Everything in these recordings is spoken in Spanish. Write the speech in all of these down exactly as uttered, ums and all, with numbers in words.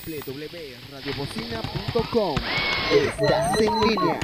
w w w punto radio bocina punto com. Estás en línea.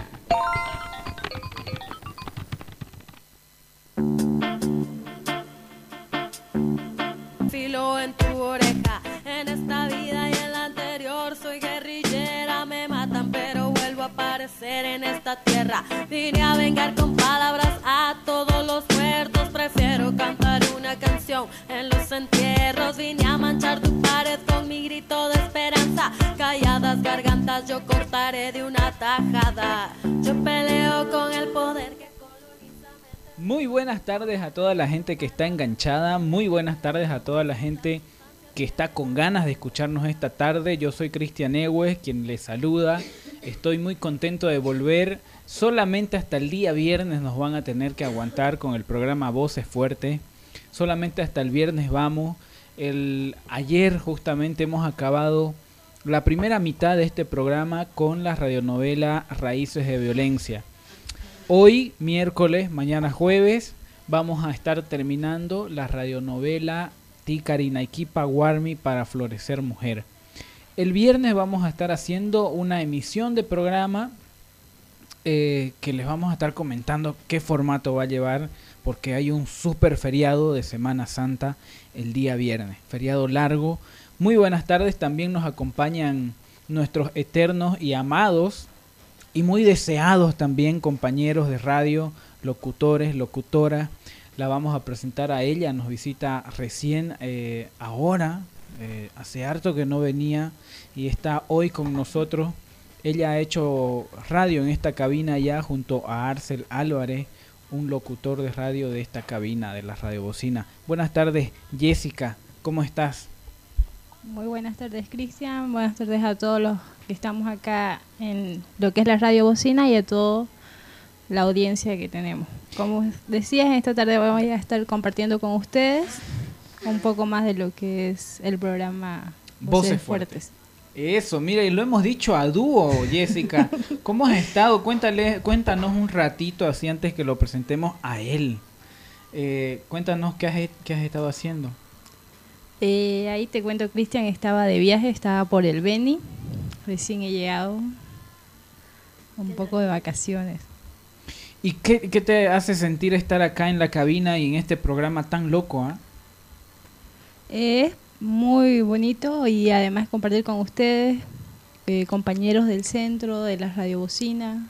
Filo en tu oreja, en esta vida y en la anterior soy guerrillera, me matan pero vuelvo a aparecer en esta tierra. Vine a vengar con palabras a todos los muertos, prefiero cantar una canción en los entierros. Vine a manchar tu pared con mi grito de esperanza, calladas gargantas yo cortaré de una tajada. Yo peleo con el poder que Muy buenas tardes a toda la gente que está enganchada, muy buenas tardes a toda la gente que está con ganas de escucharnos esta tarde. Yo soy Cristian Egues, quien les saluda. Estoy muy contento de volver. Solamente hasta el día viernes nos van a tener que aguantar con el programa Voces Fuertes. Solamente hasta el viernes vamos. El, ayer justamente hemos acabado la primera mitad de este programa con la radionovela Raíces de Violencia. Hoy, miércoles, mañana jueves, vamos a estar terminando la radionovela Ticarinaiquipa Guarmi para Florecer Mujer. El viernes vamos a estar haciendo una emisión de programa eh, que les vamos a estar comentando qué formato va a llevar, porque hay un super feriado de Semana Santa el día viernes, feriado largo. Muy buenas tardes, también nos acompañan nuestros eternos y amados y muy deseados también compañeros de radio, locutores, locutoras. La vamos a presentar a ella, nos visita recién eh, ahora, eh, hace harto que no venía y está hoy con nosotros. Ella ha hecho radio en esta cabina ya junto a Arcel Álvarez, un locutor de radio de esta cabina de la Radio Bocina. Buenas tardes, Jessica, ¿cómo estás? Muy buenas tardes, Cristian. Buenas tardes a todos los que estamos acá en lo que es la Radio Bocina y a toda la audiencia que tenemos. Como decías, en esta tarde voy a estar compartiendo con ustedes un poco más de lo que es el programa Voces, Voces Fuertes. Eso, mira, y lo hemos dicho a dúo, Jessica. ¿Cómo has estado? Cuéntale, cuéntanos un ratito así antes que lo presentemos a él. Eh, cuéntanos qué has, qué has estado haciendo. Eh, ahí te cuento, Cristian, estaba de viaje, estaba por el Beni, recién he llegado, un poco de vacaciones. ¿Y qué, qué te hace sentir estar acá en la cabina y en este programa tan loco? ¿eh? Es muy bonito y además compartir con ustedes, eh, compañeros del centro, de la Radio Bocina.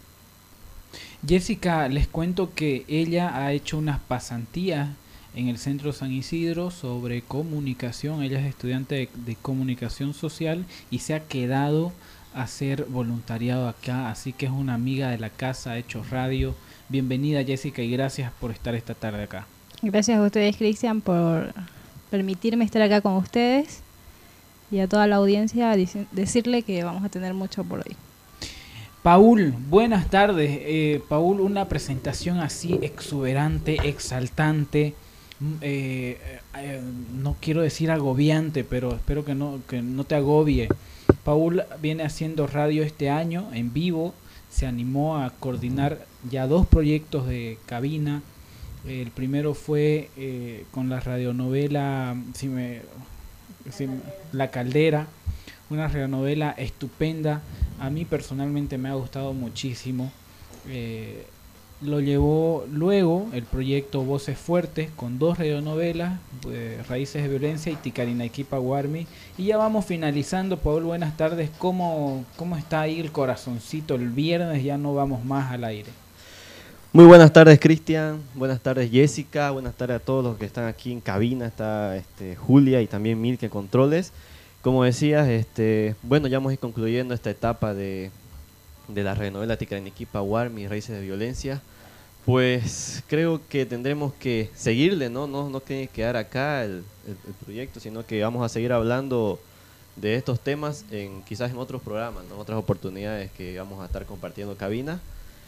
Jessica, les cuento que ella ha hecho unas pasantías en el Centro San Isidro sobre comunicación. Ella es estudiante de, de comunicación social y se ha quedado a hacer voluntariado acá, así que es una amiga de la casa, ha hecho radio. Bienvenida, Jessica, y gracias por estar esta tarde acá. Gracias a ustedes, Cristian, por permitirme estar acá con ustedes y a toda la audiencia decirle que vamos a tener mucho por hoy. Paul, buenas tardes. Eh, Paul, una presentación así exuberante, exaltante. Eh, eh, no quiero decir agobiante, pero espero que no, que no te agobie. Paul viene haciendo radio este año en vivo, se animó a coordinar ya dos proyectos de cabina. El primero fue eh, con la radionovela si me, si, La Caldera, una radionovela estupenda. A mí personalmente me ha gustado muchísimo. Eh, Lo llevó luego el proyecto Voces Fuertes con dos radionovelas, eh, Raíces de Violencia y Ticarinaiquipa Guarmi. Y ya vamos finalizando. Paul, buenas tardes. ¿Cómo, ¿Cómo está ahí el corazoncito? El viernes ya no vamos más al aire. Muy buenas tardes, Cristian. Buenas tardes, Jessica. Buenas tardes a todos los que están aquí en cabina. Está este, Julia y también Milke Controles. Como decías, este, bueno, ya vamos a ir concluyendo esta etapa de... de la radionovela Ticarinaiquipa Guarmi, Raíces de Violencia. Pues creo que tendremos que seguirle, ¿no? No, no tiene que quedar acá el, el, el proyecto, sino que vamos a seguir hablando de estos temas en quizás en otros programas, ¿no? Otras oportunidades que vamos a estar compartiendo cabina.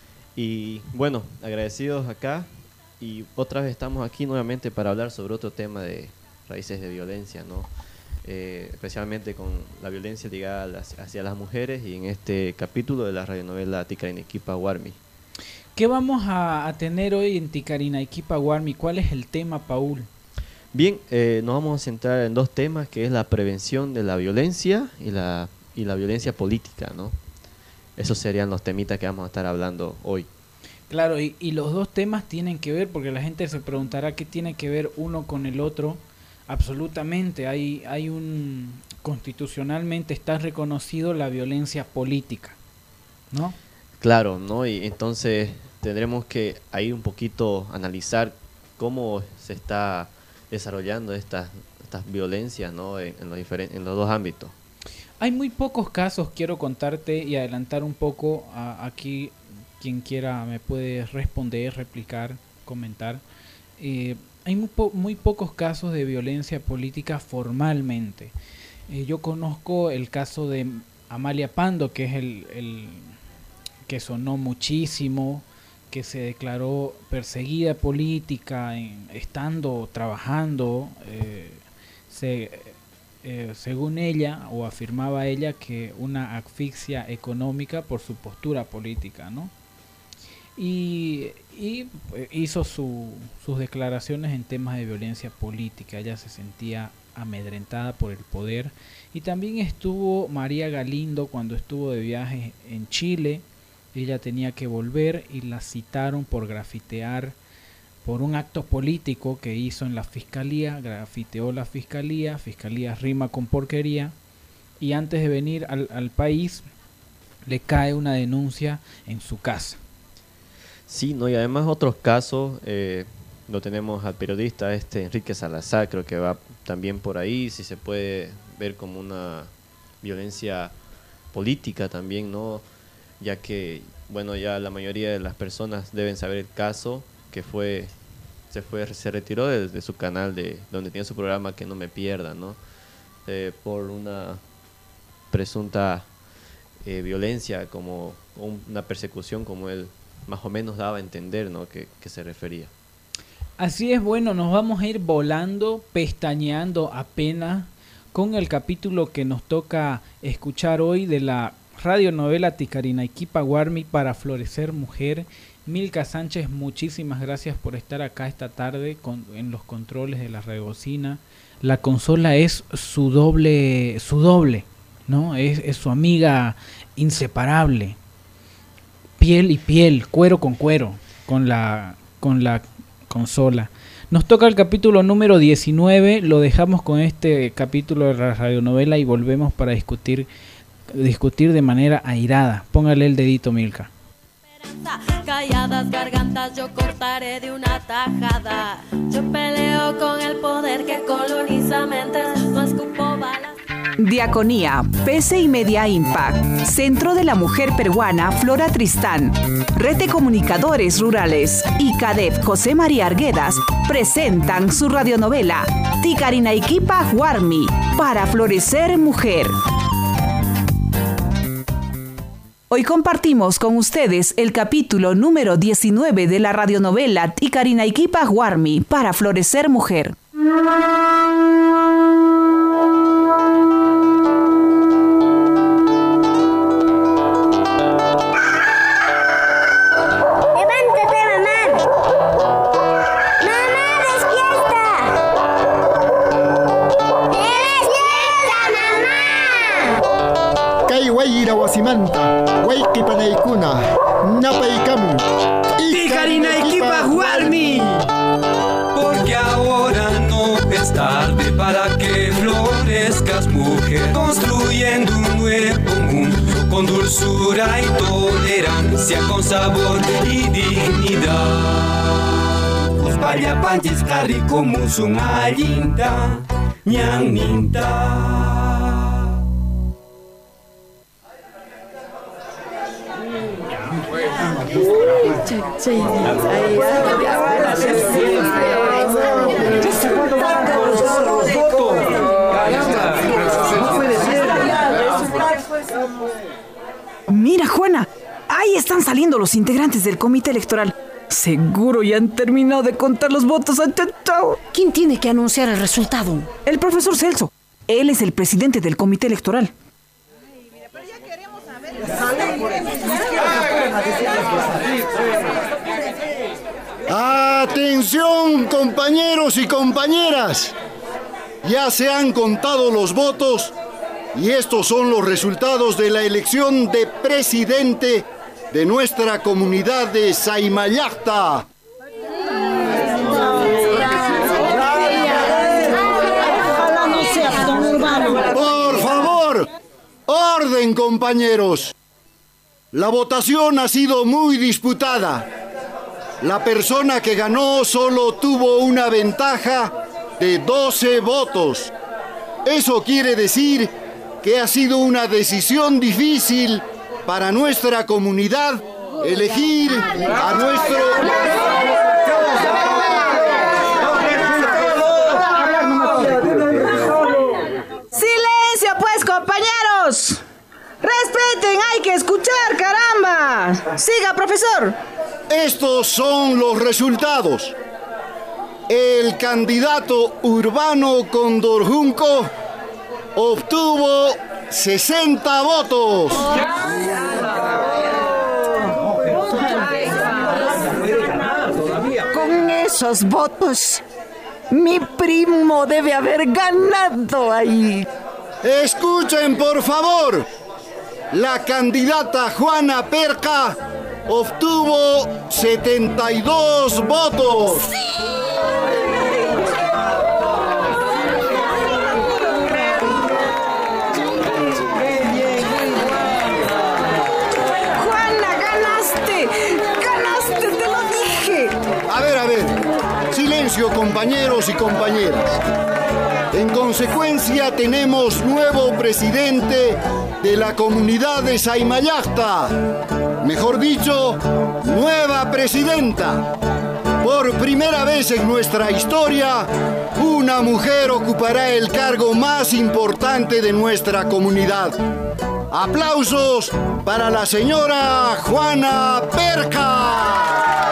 Y bueno, agradecidos acá y otra vez estamos aquí nuevamente para hablar sobre otro tema de raíces de violencia, ¿no? Eh, especialmente con la violencia ligada hacia las mujeres y en este capítulo de la radionovela Ticarinaiquipa Guarmi. ¿Qué vamos a, a tener hoy en Ticarinaiquipa Guarmi? ¿Cuál es el tema, Paul? Bien, eh, nos vamos a centrar en dos temas, que es la prevención de la violencia y la, y la violencia política, ¿no? Esos serían los temitas que vamos a estar hablando hoy. Claro, y, y los dos temas tienen que ver, porque la gente se preguntará qué tiene que ver uno con el otro. Absolutamente, hay, hay un... constitucionalmente está reconocido la violencia política, ¿no? Claro, ¿no? Y entonces tendremos que ahí un poquito analizar cómo se está desarrollando estas estas violencias, ¿no? En, en, los diferen- en los dos ámbitos. Hay muy pocos casos, quiero contarte y adelantar un poco. A, aquí quien quiera me puede responder, replicar, comentar. Eh, hay muy, po- muy pocos casos de violencia política formalmente. Eh, yo conozco el caso de Amalia Pando, que es el, el que sonó muchísimo, que se declaró perseguida política en, estando trabajando, eh, se, eh, según ella, o afirmaba ella, que una asfixia económica por su postura política, ¿no? Y, y eh, hizo su, sus declaraciones en temas de violencia política. Ella se sentía amedrentada por el poder. Y también estuvo María Galindo cuando estuvo de viaje en Chile. Ella tenía que volver y la citaron por grafitear, por un acto político que hizo en la fiscalía. Grafiteó la fiscalía, fiscalía rima con porquería, y antes de venir al, al país le cae una denuncia en su casa. Sí, no, y además otros casos, eh, lo tenemos al periodista este Enrique Salazar, creo que va también por ahí, si se puede ver como una violencia política también, ¿no? Ya que, bueno, ya la mayoría de las personas deben saber el caso, que fue, se fue, se retiró de, de su canal de donde tiene su programa Que No Me Pierda, ¿no? Eh, por una presunta eh, violencia, como un, una persecución, como él más o menos daba a entender, ¿no? que, que se refería. Así es, bueno, nos vamos a ir volando, pestañeando apenas con el capítulo que nos toca escuchar hoy de la radionovela Ticarinaiquipa Guarmi para Florecer Mujer. Milka Sánchez, muchísimas gracias por estar acá esta tarde con, en los controles de la radiobocina. La consola es su doble, su doble, ¿no? Es, es su amiga inseparable. Piel y piel, cuero con cuero, con la, con la consola. Nos toca el capítulo número diecinueve, lo dejamos con este capítulo de la radionovela y volvemos para discutir discutir de manera airada. Póngale el dedito, Milka. Calladas gargantas yo cortaré de una tajada. Yo peleo con el poder que coloniza mentes, no escupo balas. Diaconía, P C I Media Impact, Centro de la Mujer Peruana Flora Tristán, Red de Comunicadores Rurales y CADEF José María Arguedas presentan su radionovela Ticarinaiquipa Guarmi para Florecer Mujer. Hoy compartimos con ustedes el capítulo número diecinueve de la radionovela Ticarinaiquipa Guarmi para Florecer Mujer. Wasimanta, Waikipanaikuna, Napaikam, Ticarinaiquipa Guarmi. Porque ahora no es tarde para que florezcas, mujer, construyendo un nuevo mundo con dulzura y tolerancia, con sabor y dignidad. Vaya panchis cari como son allinta, ñaninta. Mira, Juana, ahí están saliendo los integrantes del comité electoral. Seguro ya han terminado de contar los votos. ¿Quién tiene que anunciar el resultado? El profesor Celso. Él es el presidente del comité electoral. ¡Ah! Atención, compañeros y compañeras. Ya se han contado los votos y estos son los resultados de la elección de presidente de nuestra comunidad de Saimayacta. Por favor, orden, compañeros. La votación ha sido muy disputada. La persona que ganó solo tuvo una ventaja de doce votos. Eso quiere decir que ha sido una decisión difícil para nuestra comunidad elegir a nuestro... ¡Silencio, pues, compañeros! ¡Respeten! ¡Hay que escuchar, caramba! ¡Siga, profesor! Estos son los resultados. El candidato Urbano Condorjunco obtuvo sesenta votos. Con esos votos, mi primo debe haber ganado ahí. Escuchen, por favor. La candidata Juana Perca obtuvo setenta y dos votos. ¡Juana, ganaste! ¡Ganaste, te lo dije! A ver, a ver. Silencio, compañeros y compañeras. En consecuencia, tenemos nuevo presidente de la comunidad de Saimayacta. Mejor dicho, nueva presidenta. Por primera vez en nuestra historia, una mujer ocupará el cargo más importante de nuestra comunidad. Aplausos para la señora Juana Perca.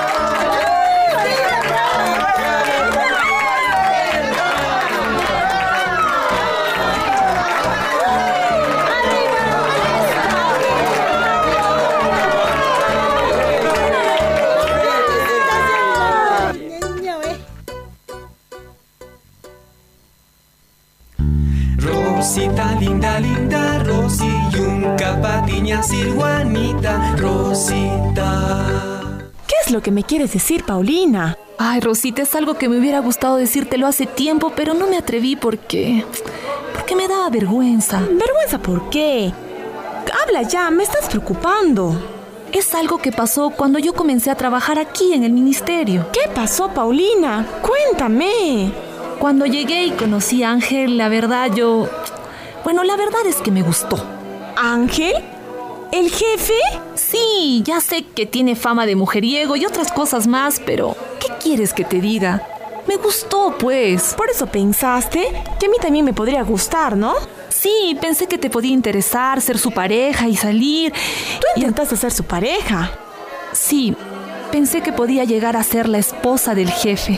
Rosita linda, linda, Rosy, Yunca, Patiña, Juanita, Rosita. ¿Qué es lo que me quieres decir, Paulina? Ay, Rosita, es algo que me hubiera gustado decírtelo hace tiempo, pero no me atreví porque... porque me daba vergüenza. ¿Vergüenza por qué? Habla ya, me estás preocupando. Es algo que pasó cuando yo comencé a trabajar aquí en el ministerio. ¿Qué pasó, Paulina? Cuéntame. Cuando llegué y conocí a Ángel, la verdad yo... Bueno, la verdad es que me gustó. ¿Ángel? ¿El jefe? Sí, ya sé que tiene fama de mujeriego y otras cosas más, pero ¿qué quieres que te diga? Me gustó, pues. Por eso pensaste que a mí también me podría gustar, ¿no? Sí, pensé que te podía interesar ser su pareja y salir. ¿Tú intentaste ser su pareja? Sí, pensé que podía llegar a ser la esposa del jefe.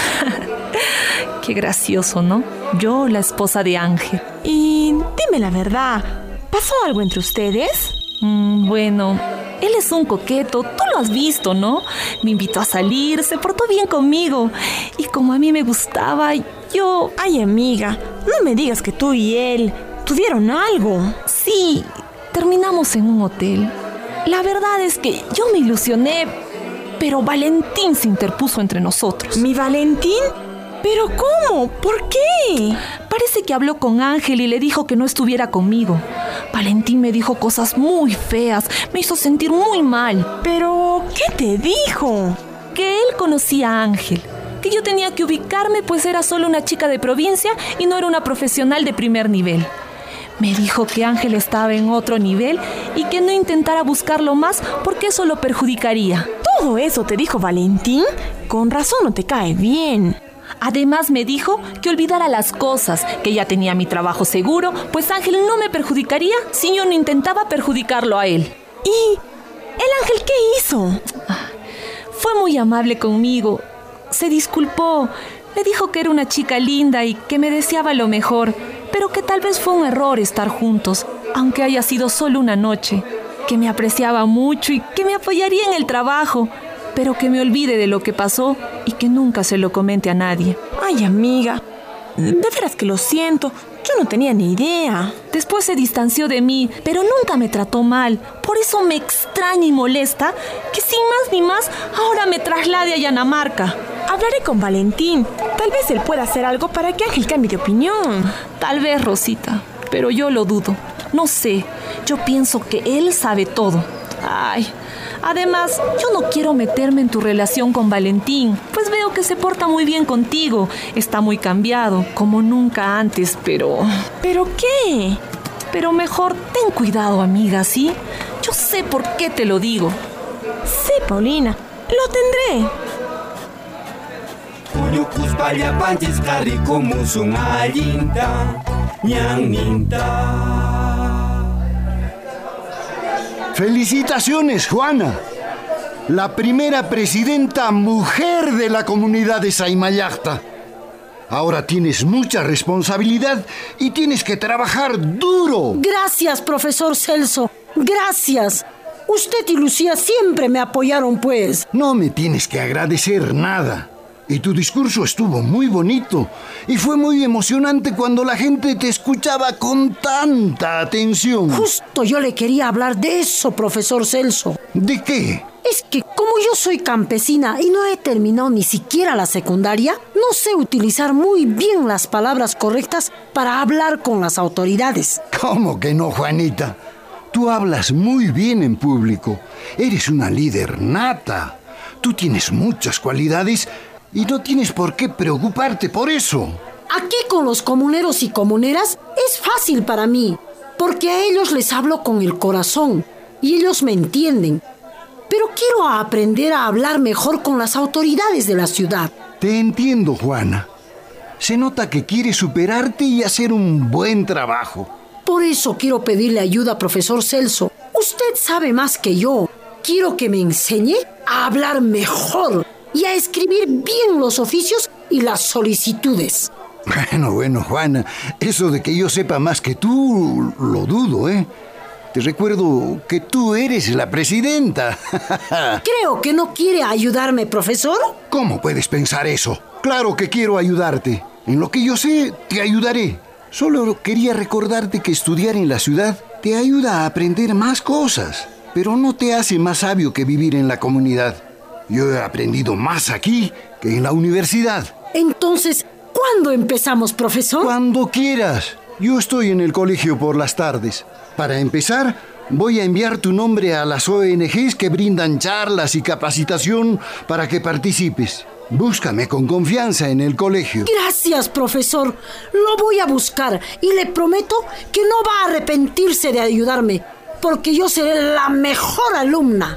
Qué gracioso, ¿no? Yo, la esposa de Ángel. Y dime la verdad, ¿pasó algo entre ustedes? Mm, bueno, él es un coqueto, tú lo has visto, ¿no? Me invitó a salir, se portó bien conmigo. Y como a mí me gustaba, yo... Ay, amiga, no me digas que tú y él tuvieron algo. Sí, terminamos en un hotel. La verdad es que yo me ilusioné, pero Valentín se interpuso entre nosotros. ¿Mi Valentín? ¿Pero cómo? ¿Por qué? Parece que habló con Ángel y le dijo que no estuviera conmigo. Valentín me dijo cosas muy feas, me hizo sentir muy mal. ¿Pero qué te dijo? Que él conocía a Ángel, que yo tenía que ubicarme pues era solo una chica de provincia y no era una profesional de primer nivel. Me dijo que Ángel estaba en otro nivel y que no intentara buscarlo más porque eso lo perjudicaría. ¿Todo eso te dijo Valentín? Con razón no te cae bien. Además me dijo que olvidara las cosas, que ya tenía mi trabajo seguro, pues Ángel no me perjudicaría si yo no intentaba perjudicarlo a él. ¿Y el Ángel qué hizo? Fue muy amable conmigo, se disculpó, me dijo que era una chica linda y que me deseaba lo mejor, pero que tal vez fue un error estar juntos, aunque haya sido solo una noche, que me apreciaba mucho y que me apoyaría en el trabajo, pero que me olvide de lo que pasó y que nunca se lo comente a nadie. Ay, amiga, de veras que lo siento. Yo no tenía ni idea. Después se distanció de mí, pero nunca me trató mal. Por eso me extraña y molesta que sin más ni más ahora me traslade a Yanamarca. Hablaré con Valentín. Tal vez él pueda hacer algo para que Ángel cambie de opinión. Tal vez, Rosita, pero yo lo dudo. No sé, yo pienso que él sabe todo. Ay, además, yo no quiero meterme en tu relación con Valentín, pues veo que se porta muy bien contigo. Está muy cambiado, como nunca antes, pero... ¿Pero qué? Pero mejor ten cuidado, amiga, ¿sí? Yo sé por qué te lo digo. Sí, Paulina, lo tendré. Felicitaciones, Juana. La primera presidenta mujer de la comunidad de Saimayacta. Ahora tienes mucha responsabilidad y tienes que trabajar duro. Gracias, profesor Celso. Gracias. Usted y Lucía siempre me apoyaron, pues. No me tienes que agradecer nada. Y tu discurso estuvo muy bonito. Y fue muy emocionante cuando la gente te escuchaba con tanta atención. Justo yo le quería hablar de eso, profesor Celso. ¿De qué? Es que como yo soy campesina y no he terminado ni siquiera la secundaria, no sé utilizar muy bien las palabras correctas para hablar con las autoridades. ¿Cómo que no, Juanita? Tú hablas muy bien en público. Eres una líder nata. Tú tienes muchas cualidades y no tienes por qué preocuparte por eso. Aquí con los comuneros y comuneras es fácil para mí, porque a ellos les hablo con el corazón y ellos me entienden. Pero quiero aprender a hablar mejor con las autoridades de la ciudad. Te entiendo, Juana. Se nota que quieres superarte y hacer un buen trabajo. Por eso quiero pedirle ayuda, profesor Celso. Usted sabe más que yo. Quiero que me enseñe a hablar mejor y a escribir bien los oficios y las solicitudes. Bueno, bueno, Juana, eso de que yo sepa más que tú, lo dudo, ¿eh? Te recuerdo que tú eres la presidenta. Creo que no quiere ayudarme, profesor. ¿Cómo puedes pensar eso? Claro que quiero ayudarte. En lo que yo sé, te ayudaré. Solo quería recordarte que estudiar en la ciudad te ayuda a aprender más cosas, pero no te hace más sabio que vivir en la comunidad. Yo he aprendido más aquí que en la universidad. Entonces, ¿cuándo empezamos, profesor? Cuando quieras. Yo estoy en el colegio por las tardes. Para empezar, voy a enviar tu nombre a las O N Ges que brindan charlas y capacitación para que participes. Búscame con confianza en el colegio. Gracias, profesor. Lo voy a buscar y le prometo que no va a arrepentirse de ayudarme, porque yo seré la mejor alumna.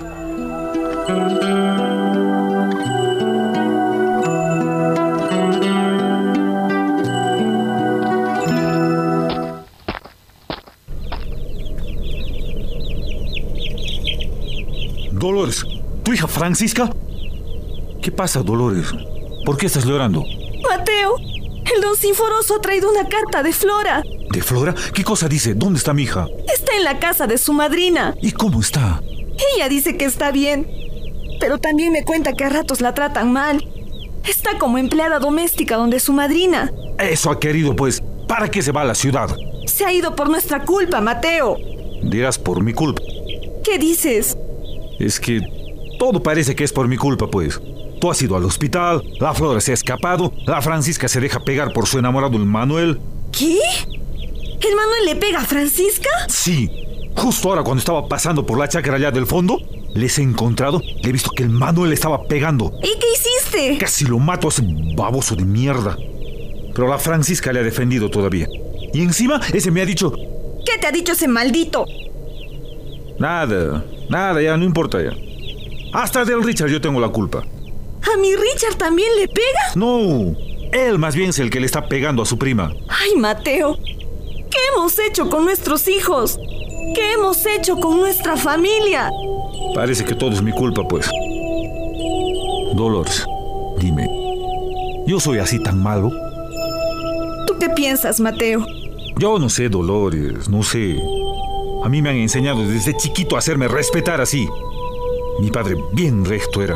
Dolores, ¿tu hija Francisca? ¿Qué pasa, Dolores? ¿Por qué estás llorando? Mateo, el don Sinforoso ha traído una carta de Flora. ¿De Flora? ¿Qué cosa dice? ¿Dónde está mi hija? Está en la casa de su madrina. ¿Y cómo está? Ella dice que está bien, pero también me cuenta que a ratos la tratan mal. Está como empleada doméstica donde su madrina. Eso ha querido, pues. ¿Para qué se va a la ciudad? Se ha ido por nuestra culpa, Mateo. Dirás por mi culpa. ¿Qué dices? Es que todo parece que es por mi culpa, pues. Tú has ido al hospital, la Flora se ha escapado, la Francisca se deja pegar por su enamorado, el Manuel. ¿Qué? ¿El Manuel le pega a Francisca? Sí. Justo ahora, cuando estaba pasando por la chacra allá del fondo, les he encontrado, le he visto que el Manuel le estaba pegando. ¿Y qué hiciste? Casi lo mato a ese baboso de mierda. Pero la Francisca le ha defendido todavía. Y encima, ese me ha dicho... ¿Qué te ha dicho ese maldito? Nada, nada, ya no importa ya. Hasta del Richard yo tengo la culpa. ¿A mi Richard también le pega? No, él más bien es el que le está pegando a su prima. Ay, Mateo, ¿qué hemos hecho con nuestros hijos? ¿Qué hemos hecho con nuestra familia? Parece que todo es mi culpa, pues. Dolores, dime, ¿yo soy así tan malo? ¿Tú qué piensas, Mateo? Yo no sé, Dolores, no sé. A mí me han enseñado desde chiquito a hacerme respetar así. Mi padre bien recto era,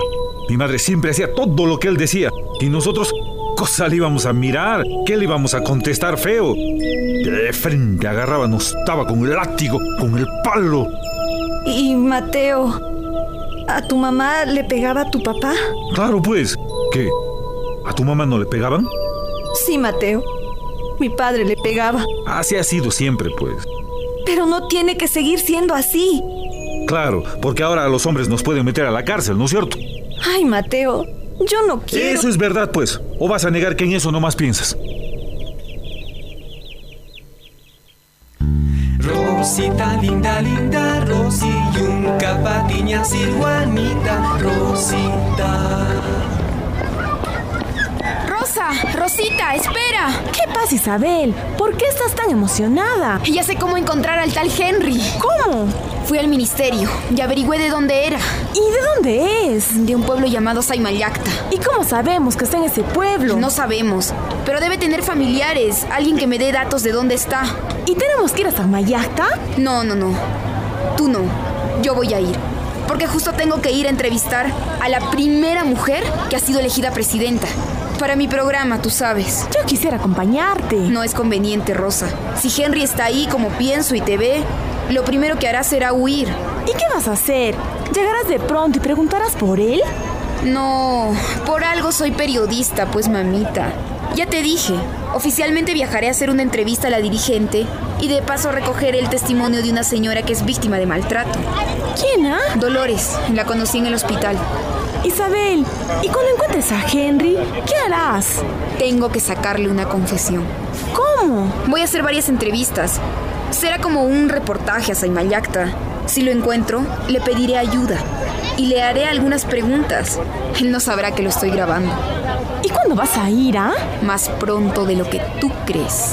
Mi madre siempre hacía todo lo que él decía. Y nosotros, cosa le íbamos a mirar, ¿qué le íbamos a contestar feo? De frente agarraba, nos daba con el látigo, con el palo. Y Mateo, ¿a tu mamá le pegaba a tu papá? Claro pues, ¿qué? ¿A tu mamá no le pegaban? Sí, Mateo, mi padre le pegaba. Así ha sido siempre pues. Pero no tiene que seguir siendo así. Claro, porque ahora los hombres nos pueden meter a la cárcel, ¿no es cierto? Ay, Mateo, yo no quiero... Eso es verdad pues, ¿o vas a negar que en eso nomás piensas? Rosita, linda, linda, Rosy, Yunca, Patiña, Juanita, Rosita. Rosa, Rosita, espera. ¿Qué pasa, Isabel? ¿Por qué estás tan emocionada? Ya sé cómo encontrar al tal Henry. ¿Cómo? Fui al ministerio y averigüé de dónde era. ¿Y de dónde es? De un pueblo llamado Saymayacta. ¿Y cómo sabemos que está en ese pueblo? No sabemos, pero debe tener familiares, alguien que me dé datos de dónde está. ¿Y tenemos que ir a Saymayacta? No, no, no. Tú no. Yo voy a ir. Porque justo tengo que ir a entrevistar a la primera mujer que ha sido elegida presidenta. Para mi programa, tú sabes. Yo quisiera acompañarte. No es conveniente, Rosa. Si Henry está ahí como pienso y te ve, lo primero que hará será huir. ¿Y qué vas a hacer? ¿Llegarás de pronto y preguntarás por él? No, por algo soy periodista, pues mamita. Ya te dije, oficialmente viajaré a hacer una entrevista a la dirigente y de paso recogeré el testimonio de una señora que es víctima de maltrato. ¿Quién, ah? Dolores, la conocí en el hospital. Isabel, ¿y cuando encuentres a Henry, qué harás? Tengo que sacarle una confesión. ¿Cómo? Voy a hacer varias entrevistas. Será como un reportaje a Saymayacta. Si lo encuentro, le pediré ayuda y le haré algunas preguntas. Él no sabrá que lo estoy grabando. ¿Y cuándo vas a ir, ah? Más pronto de lo que tú crees.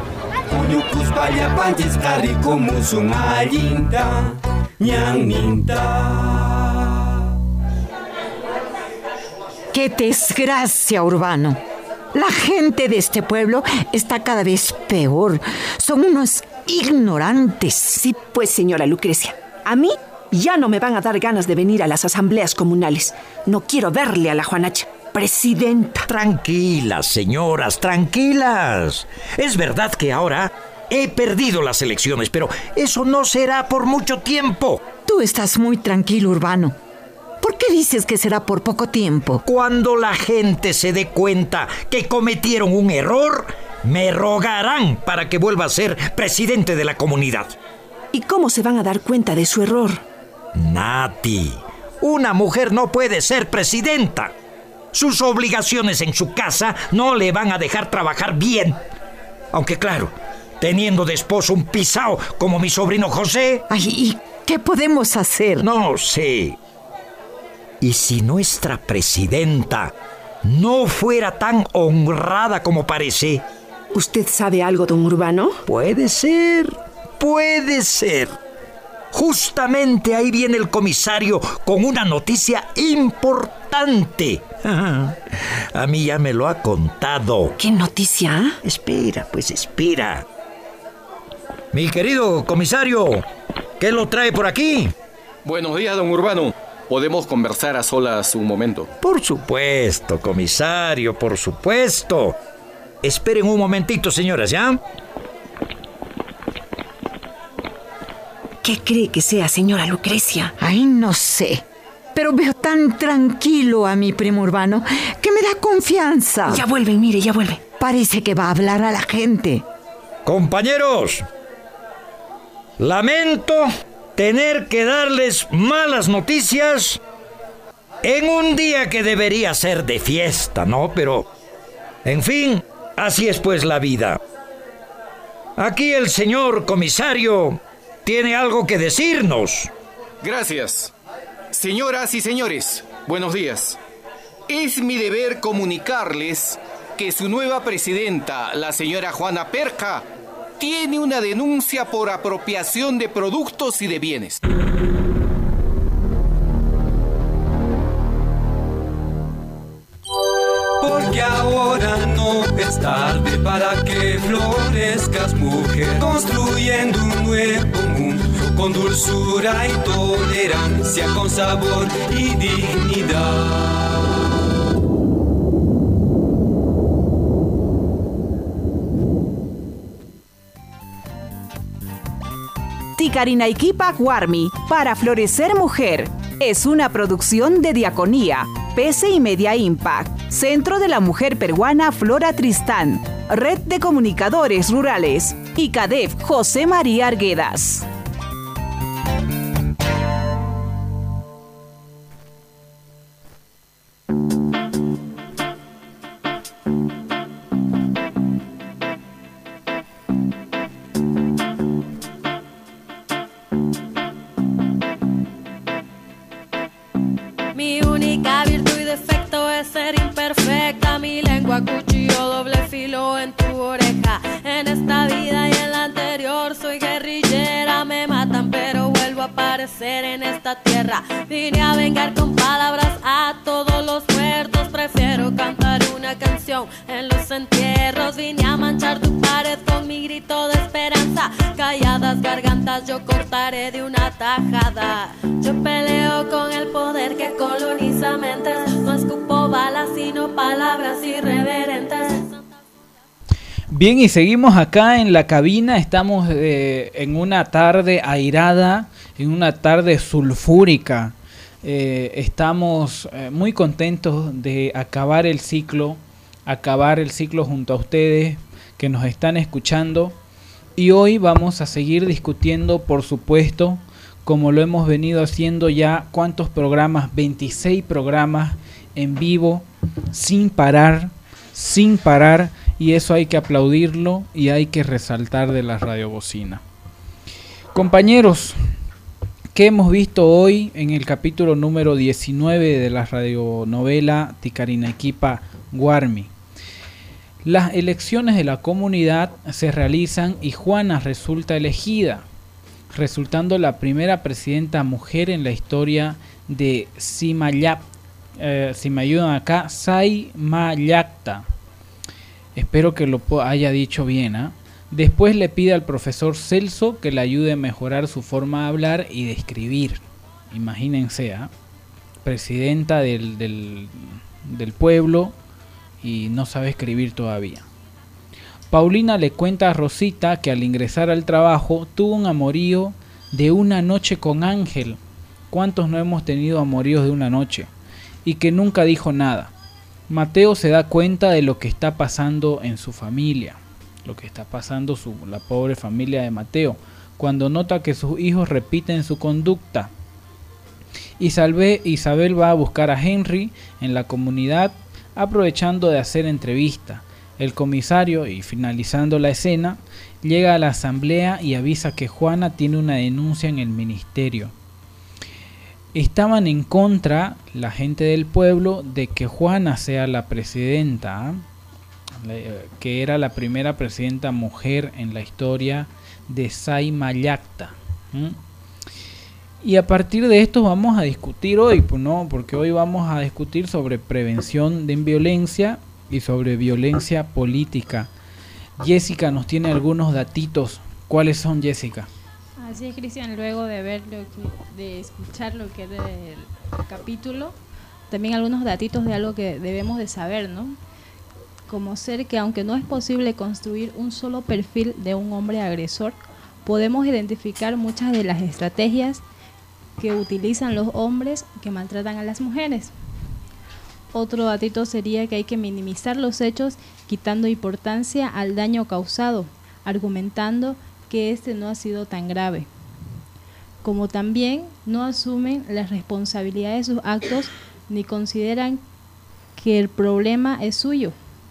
¡Qué desgracia, Urbano! La gente de este pueblo está cada vez peor. Son unos ignorantes. Sí, pues, señora Lucrecia. A mí ya no me van a dar ganas de venir a las asambleas comunales. No quiero verle a la Juanacha, presidenta. Tranquilas, señoras, tranquilas. Es verdad que ahora he perdido las elecciones, pero eso no será por mucho tiempo. Tú estás muy tranquilo, Urbano. ¿Por qué dices que será por poco tiempo? Cuando la gente se dé cuenta que cometieron un error, me rogarán para que vuelva a ser presidente de la comunidad. ¿Y cómo se van a dar cuenta de su error? Nati, una mujer no puede ser presidenta. Sus obligaciones en su casa no le van a dejar trabajar bien. Aunque claro, teniendo de esposo un pisao como mi sobrino José... Ay, ¿y qué podemos hacer? No sé. ¿Y si nuestra presidenta no fuera tan honrada como parece? ¿Usted sabe algo, don Urbano? Puede ser, puede ser. Justamente ahí viene el comisario con una noticia importante. A mí ya me lo ha contado. ¿Qué noticia? Espera, pues espera. Mi querido comisario, ¿qué lo trae por aquí? Buenos días, don Urbano. ¿Podemos conversar a solas un momento? Por supuesto, comisario, por supuesto. Esperen un momentito, señoras, ¿ya? ¿Qué cree que sea, señora Lucrecia? Ay, no sé. Pero veo tan tranquilo a mi primo Urbano que me da confianza. Ya vuelven, mire, ya vuelven. Parece que va a hablar a la gente. Compañeros, lamento tener que darles malas noticias en un día que debería ser de fiesta, ¿no? Pero, en fin, así es pues la vida. Aquí el señor comisario tiene algo que decirnos. Gracias. Señoras y señores, buenos días. Es mi deber comunicarles que su nueva presidenta, la señora Juana Perca, tiene una denuncia por apropiación de productos y de bienes. Porque ahora no es tarde para que florezcas, mujer, construyendo un nuevo mundo con dulzura y tolerancia, con sabor y dignidad. Ticarinaiquipa Guarmi, para florecer mujer, es una producción de Diaconía, P C y Media Impact, Centro de la Mujer Peruana Flora Tristán, Red de Comunicadores Rurales y C A D E F José María Arguedas. Mi única virtud y defecto es ser imperfecta. Mi lengua cuchillo doble filo en tu oreja. En esta vida y en la anterior soy guerrillera. Me matan pero vuelvo a aparecer en esta tierra. Vine a vengar con palabras a todos los muertos. Prefiero cantar una canción en los entierros. Vine a manchar tu pared con mi grito de esperanza. Calladas gargantas yo cortaré de una tajada. Yo peleo con el poder que coloniza mentes. No escupo balas sino palabras irreverentes. Bien, y seguimos acá en la cabina. Estamos eh, en una tarde airada, en una tarde sulfúrica. Eh, estamos eh, muy contentos de acabar el ciclo, acabar el ciclo junto a ustedes que nos están escuchando. Y hoy vamos a seguir discutiendo, por supuesto, como lo hemos venido haciendo ya, ¿cuántos programas? veintiséis programas en vivo, sin parar, sin parar. Y eso hay que aplaudirlo y hay que resaltar de la radiobocina. Compañeros, ¿qué hemos visto hoy en el capítulo número diecinueve de la radionovela Ticarinaiquipa Guarmi? Las elecciones de la comunidad se realizan y Juana resulta elegida, resultando la primera presidenta mujer en la historia de Simayap, eh, si me ayudan acá, Saymayacta. Espero que lo haya dicho bien. ¿eh? Después le pide al profesor Celso que le ayude a mejorar su forma de hablar y de escribir. Imagínense, ¿eh? presidenta del, del, del pueblo y no sabe escribir todavía. Paulina le cuenta a Rosita que al ingresar al trabajo tuvo un amorío de una noche con Ángel. ¿Cuántos no hemos tenido amoríos de una noche? Y que nunca dijo nada. Mateo se da cuenta de lo que está pasando en su familia, lo que está pasando su, la pobre familia de Mateo, cuando nota que sus hijos repiten su conducta. Isabel, Isabel va a buscar a Henry en la comunidad, aprovechando de hacer entrevista. El comisario, y finalizando la escena, llega a la asamblea y avisa que Juana tiene una denuncia en el ministerio. Estaban en contra, la gente del pueblo, de que Juana sea la presidenta, ¿eh? que era la primera presidenta mujer en la historia de Saymayacta. ¿eh? Y a partir de esto vamos a discutir hoy, pues no, porque hoy vamos a discutir sobre prevención de violencia y sobre violencia política. Jessica nos tiene algunos datitos. ¿Cuáles son, Jessica? Así es, Cristian, luego de ver lo que, de escuchar lo que era el capítulo, también algunos datitos de algo que debemos de saber, ¿no? Como ser que aunque no es posible construir un solo perfil de un hombre agresor, podemos identificar muchas de las estrategias que utilizan los hombres que maltratan a las mujeres. Otro datito sería que hay que minimizar los hechos quitando importancia al daño causado, argumentando que este no ha sido tan grave. Como también no asumen la responsabilidad de sus actos ni consideran que el problema es suyo.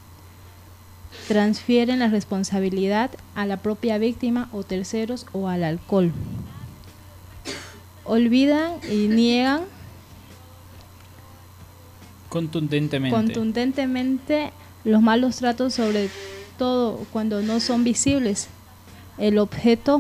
Transfieren la responsabilidad a la propia víctima o terceros o al alcohol. Olvidan y niegan contundentemente, contundentemente los malos tratos, sobre todo cuando no son visibles. El objeto,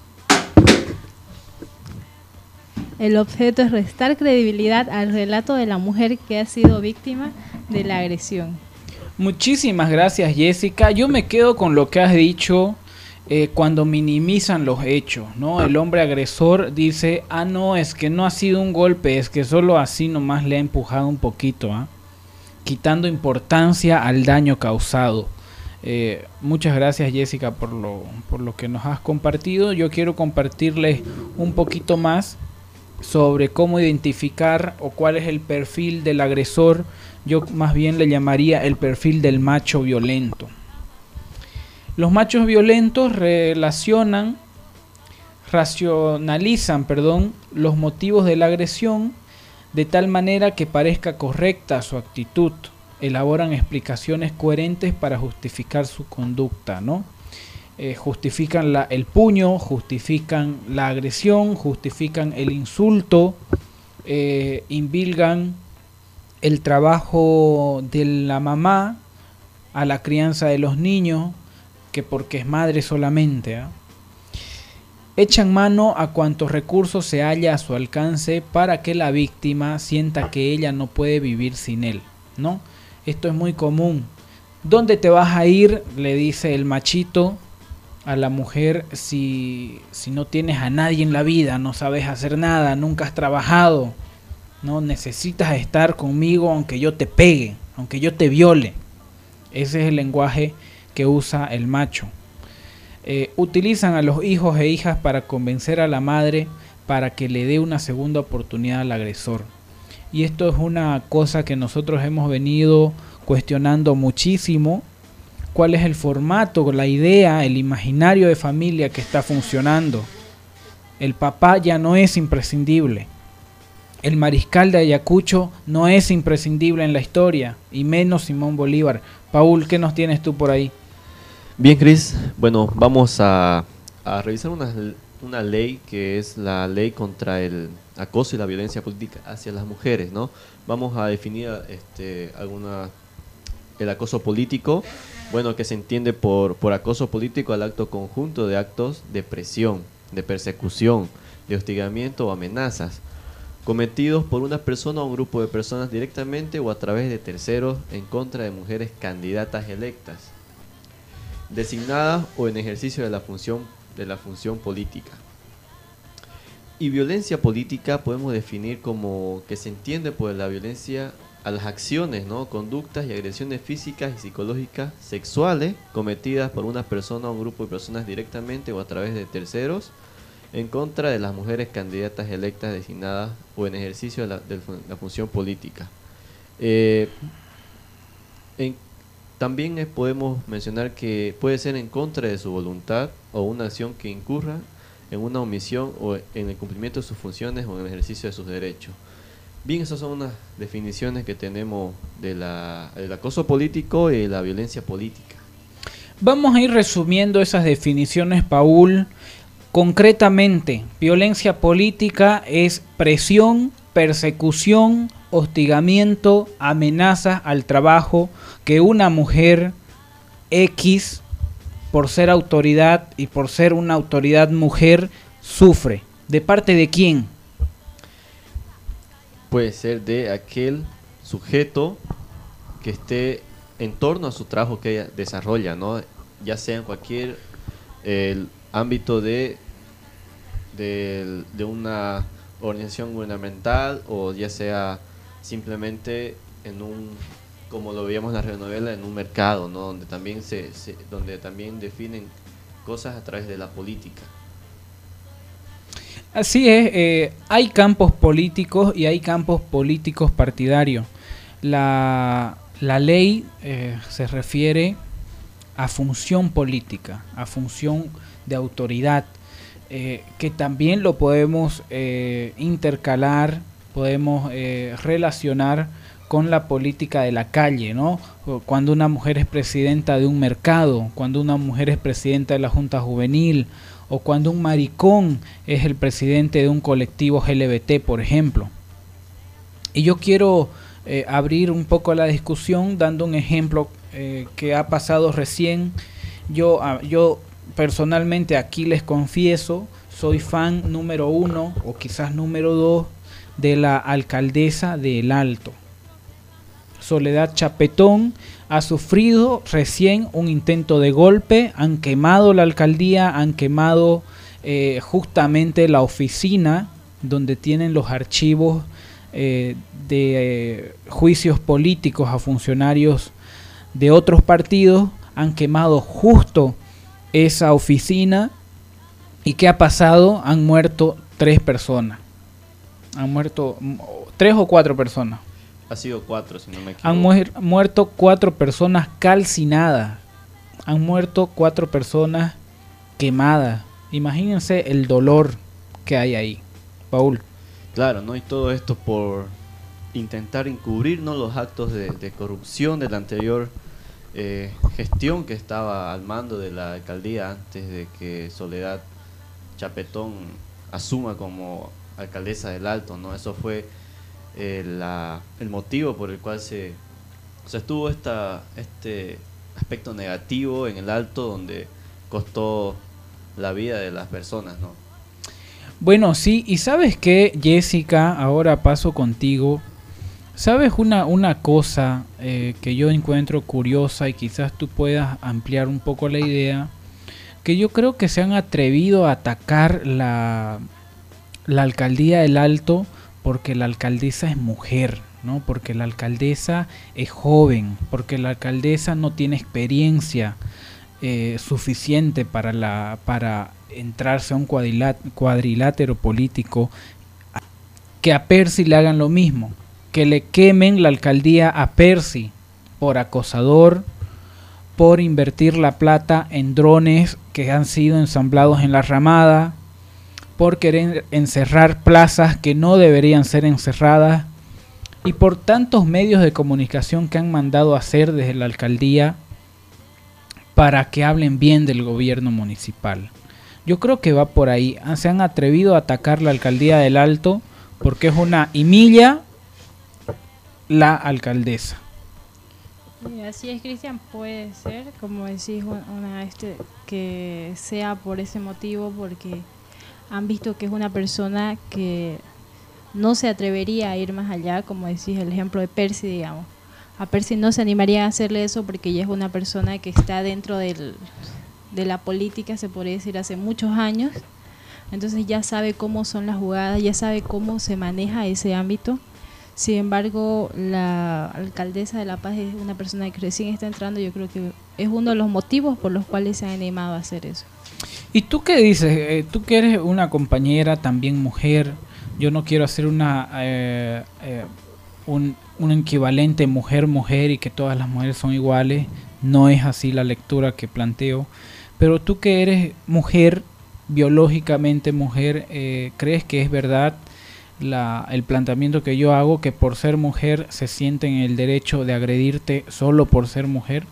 el objeto es restar credibilidad al relato de la mujer que ha sido víctima de la agresión. Muchísimas gracias, Jessica. Yo me quedo con lo que has dicho eh, cuando minimizan los hechos, ¿no? El hombre agresor dice, ah, no, es que no ha sido un golpe, es que solo así nomás le ha empujado un poquito, ¿ah? Quitando importancia al daño causado. Eh, muchas gracias, Jessica, por lo, por lo que nos has compartido. Yo quiero compartirles un poquito más sobre cómo identificar o cuál es el perfil del agresor. Yo más bien le llamaría el perfil del macho violento. Los machos violentos relacionan, racionalizan, perdón, los motivos de la agresión de tal manera que parezca correcta su actitud. Elaboran explicaciones coherentes para justificar su conducta, ¿no? Eh, justifican la, el puño, justifican la agresión, justifican el insulto, eh, invilgan el trabajo de la mamá a la crianza de los niños, que porque es madre solamente, ¿eh? Echan mano a cuantos recursos se halla a su alcance para que la víctima sienta que ella no puede vivir sin él, ¿no? Esto es muy común. ¿Dónde te vas a ir?, le dice el machito a la mujer, si, si no tienes a nadie en la vida, no sabes hacer nada, nunca has trabajado, no necesitas estar conmigo aunque yo te pegue, aunque yo te viole. Ese es el lenguaje que usa el macho. Eh, utilizan a los hijos e hijas para convencer a la madre para que le dé una segunda oportunidad al agresor. Y esto es una cosa que nosotros hemos venido cuestionando muchísimo. ¿Cuál es el formato, la idea, el imaginario de familia que está funcionando? El papá ya no es imprescindible. El mariscal de Ayacucho no es imprescindible en la historia, y menos Simón Bolívar. Paul, ¿qué nos tienes tú por ahí? Bien, Cris, bueno, vamos a, a revisar una, una ley que es la ley contra el acoso y la violencia política hacia las mujeres, ¿no? Vamos a definir este, alguna, el acoso político, bueno, que se entiende por, por acoso político al acto conjunto de actos de presión, de persecución, de hostigamiento o amenazas, cometidos por una persona o un grupo de personas directamente o a través de terceros en contra de mujeres candidatas electas, designadas o en ejercicio de la función de la función política. Y violencia política podemos definir como que se entiende por la violencia a las acciones, ¿no?, conductas y agresiones físicas y psicológicas sexuales cometidas por una persona o un grupo de personas directamente o a través de terceros en contra de las mujeres candidatas electas designadas o en ejercicio de la, de la función política. Eh, en También eh, podemos mencionar que puede ser en contra de su voluntad o una acción que incurra en una omisión o en el cumplimiento de sus funciones o en el ejercicio de sus derechos. Bien, esas son unas definiciones que tenemos de la, del acoso político y la violencia política. Vamos a ir resumiendo esas definiciones, Paul. Concretamente, violencia política es presión, persecución, hostigamiento, amenazas al trabajo que una mujer X, por ser autoridad y por ser una autoridad mujer, sufre. ¿De parte de quién? Puede ser de aquel sujeto que esté en torno a su trabajo que ella desarrolla, ¿no? Ya sea en cualquier eh, ámbito de, de, de una organización gubernamental o ya sea simplemente en un, como lo veíamos en la radionovela, en un mercado, ¿no?, donde también se, se donde también definen cosas a través de la política. Así es, eh, hay campos políticos y hay campos políticos partidarios. La, la ley eh, se refiere a función política, a función de autoridad, eh, que también lo podemos eh, intercalar, podemos eh, relacionar con la política de la calle, ¿no? Cuando una mujer es presidenta de un mercado, cuando una mujer es presidenta de la Junta Juvenil, o cuando un maricón es el presidente de un colectivo L G B T, por ejemplo. Y yo quiero eh, abrir un poco la discusión dando un ejemplo eh, que ha pasado recién. Yo, uh, yo personalmente aquí les confieso, soy fan número uno o quizás número dos de la alcaldesa de El Alto. Soledad Chapetón, ha sufrido recién un intento de golpe, han quemado la alcaldía, han quemado eh, justamente la oficina donde tienen los archivos eh, de eh, juicios políticos a funcionarios de otros partidos, han quemado justo esa oficina. ¿Y qué ha pasado? Han muerto tres personas. Han muerto tres o cuatro personas. Ha sido cuatro, si no me equivoco. Han muer- muerto cuatro personas calcinadas. Han muerto cuatro personas quemadas. Imagínense el dolor que hay ahí, Paul. Claro, ¿no? Y todo esto por intentar encubrir, ¿no?, los actos de, de corrupción de la anterior eh, gestión que estaba al mando de la alcaldía antes de que Soledad Chapetón asuma como alcaldesa del Alto, ¿no? Eso fue eh, la, el motivo por el cual se, se estuvo esta, este aspecto negativo en el Alto, donde costó la vida de las personas, ¿no? Bueno, sí, y ¿sabes qué, Jessica? Ahora paso contigo. ¿Sabes una, una cosa eh, que yo encuentro curiosa y quizás tú puedas ampliar un poco la idea? Que yo creo que se han atrevido a atacar la, la alcaldía del Alto porque la alcaldesa es mujer, ¿no? Porque la alcaldesa es joven, porque la alcaldesa no tiene experiencia eh, suficiente para, la, para entrarse a un cuadrilá- cuadrilátero político. Que a Percy le hagan lo mismo, que le quemen la alcaldía a Percy por acosador, por invertir la plata en drones que han sido ensamblados en la ramada, por querer encerrar plazas que no deberían ser encerradas y por tantos medios de comunicación que han mandado a hacer desde la alcaldía para que hablen bien del gobierno municipal. Yo creo que va por ahí. Se han atrevido a atacar la alcaldía del Alto porque es una humilla la alcaldesa. Y así es, Cristian, puede ser, como decís, una, este, que sea por ese motivo, porque han visto que es una persona que no se atrevería a ir más allá, como decís, el ejemplo de Percy, digamos. A Percy no se animaría a hacerle eso porque ella es una persona que está dentro del, de la política, se podría decir, hace muchos años. Entonces ya sabe cómo son las jugadas, ya sabe cómo se maneja ese ámbito. Sin embargo, la alcaldesa de La Paz es una persona que recién está entrando. Yo creo que es uno de los motivos por los cuales se ha animado a hacer eso. ¿Y tú qué dices? Eh, tú que eres una compañera también mujer, yo no quiero hacer una eh, eh, un, un equivalente mujer-mujer y que todas las mujeres son iguales. No es así la lectura que planteo. Pero tú que eres mujer, biológicamente mujer, eh, ¿crees que es verdad La, el planteamiento que yo hago, que por ser mujer se sienten en el derecho de agredirte solo por ser mujer?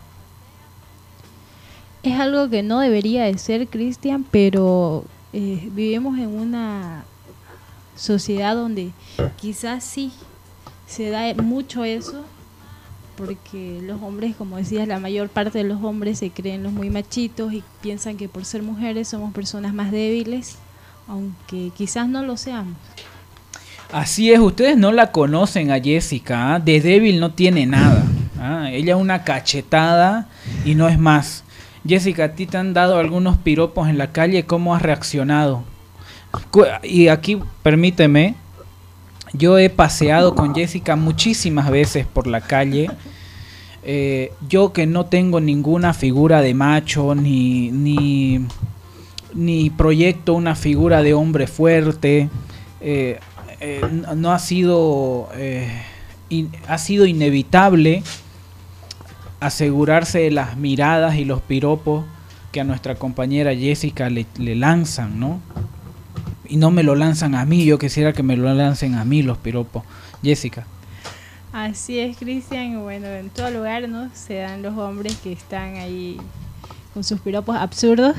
Es algo que no debería de ser, Cristian, pero eh, vivimos en una sociedad donde quizás sí se da mucho eso, porque los hombres, como decías, la mayor parte de los hombres se creen los muy machitos y piensan que por ser mujeres somos personas más débiles, aunque quizás no lo seamos. Así es, ustedes no la conocen a Jessica, ¿eh? De débil no tiene nada, ¿eh? Ella es una cachetada y no es más. Jessica, a ti te han dado algunos piropos en la calle, ¿cómo has reaccionado? Y aquí, permíteme, yo he paseado con Jessica muchísimas veces por la calle. Eh, yo que no tengo ninguna figura de macho, ni, ni, ni proyecto una figura de hombre fuerte, eh, Eh, no ha sido eh, in, ha sido inevitable asegurarse de las miradas y los piropos que a nuestra compañera Jessica le, le lanzan, ¿no? Y no me lo lanzan a mí, yo quisiera que me lo lancen a mí los piropos. Jessica. Así es, Cristian. Bueno, en todo lugar, ¿no?, se dan los hombres que están ahí con sus piropos absurdos.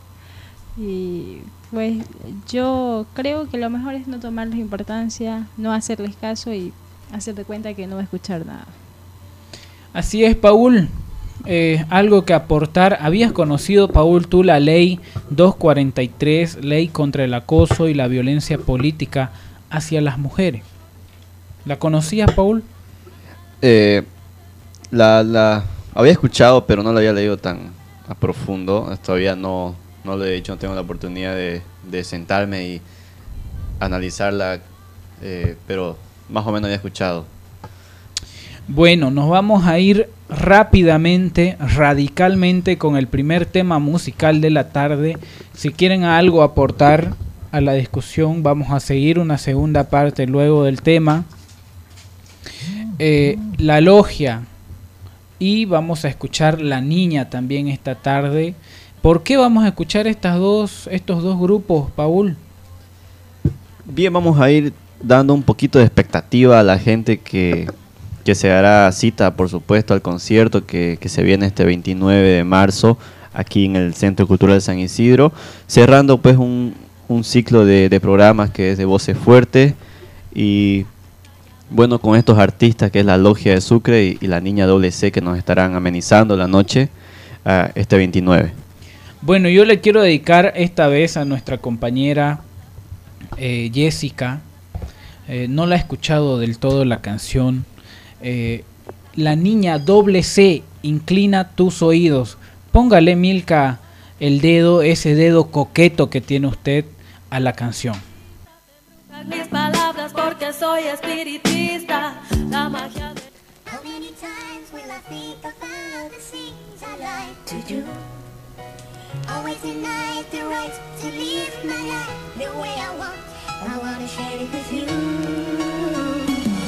Y pues yo creo que lo mejor es no tomarles importancia, no hacerles caso y hacer de cuenta que no va a escuchar nada. Así es, Paul. Eh, algo que aportar. ¿Habías conocido, Paul, tú la ley doscientos cuarenta y tres, ley contra el acoso y la violencia política hacia las mujeres? ¿La conocías, Paul? Eh, La, la había escuchado, pero no la había leído tan a profundo. Todavía no, no lo he hecho, no tengo la oportunidad de, de sentarme y analizarla, eh, pero más o menos había escuchado. Bueno, nos vamos a ir rápidamente, radicalmente con el primer tema musical de la tarde. Si quieren algo aportar a la discusión, vamos a seguir una segunda parte luego del tema. Eh, la logia, y vamos a escuchar La Niña también esta tarde. ¿Por qué vamos a escuchar estas dos, estos dos grupos, Paul? Bien, vamos a ir dando un poquito de expectativa a la gente que, que se hará cita, por supuesto, al concierto que, que se viene este veintinueve de marzo aquí en el Centro Cultural San Isidro, cerrando pues un, un ciclo de, de programas que es de Voces Fuertes, y bueno, con estos artistas que es la Logia de Sucre y, y la Niña Doble C, que nos estarán amenizando la noche uh, este veintinueve. Bueno, yo le quiero dedicar esta vez a nuestra compañera eh, Jessica. Eh, no la he escuchado del todo la canción. Eh, la Niña Doble C, Inclina tus oídos. Póngale, Milka, el dedo, ese dedo coqueto que tiene usted a la canción. Mis palabras porque soy espiritista. La magia de... How many times will I think of all the things I like to do? Always denied the right to live my life the way I want. I wanna share it with you.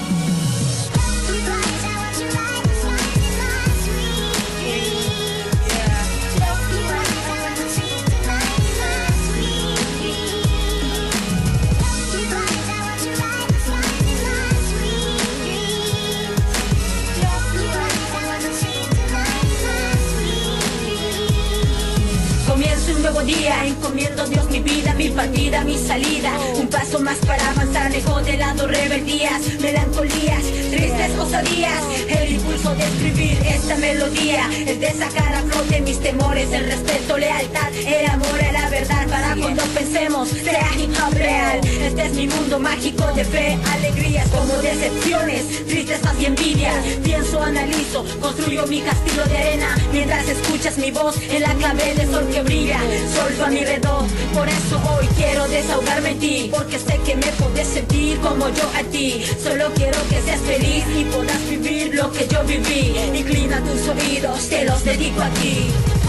Un nuevo día, encomiendo a Dios mi vida, mi partida, mi salida. Un paso más para avanzar, dejo de lado rebeldías, melancolías, tristes osadías. El impulso de escribir esta melodía, el de sacar a flote mis temores, el respeto, lealtad, el amor a la verdad. Para cuando pensemos, sea hip hop real. Este es mi mundo mágico de fe, alegrías como decepciones, tristezas y envidias. Pienso, analizo, construyo mi castillo de arena, mientras escuchas mi voz en la clave de sol que brilla. Solto a mi redón, por eso hoy quiero desahogarme en ti, porque sé que me puedes sentir como yo a ti. Solo quiero que seas feliz y puedas vivir lo que yo viví. Inclina tus oídos, te los dedico a ti.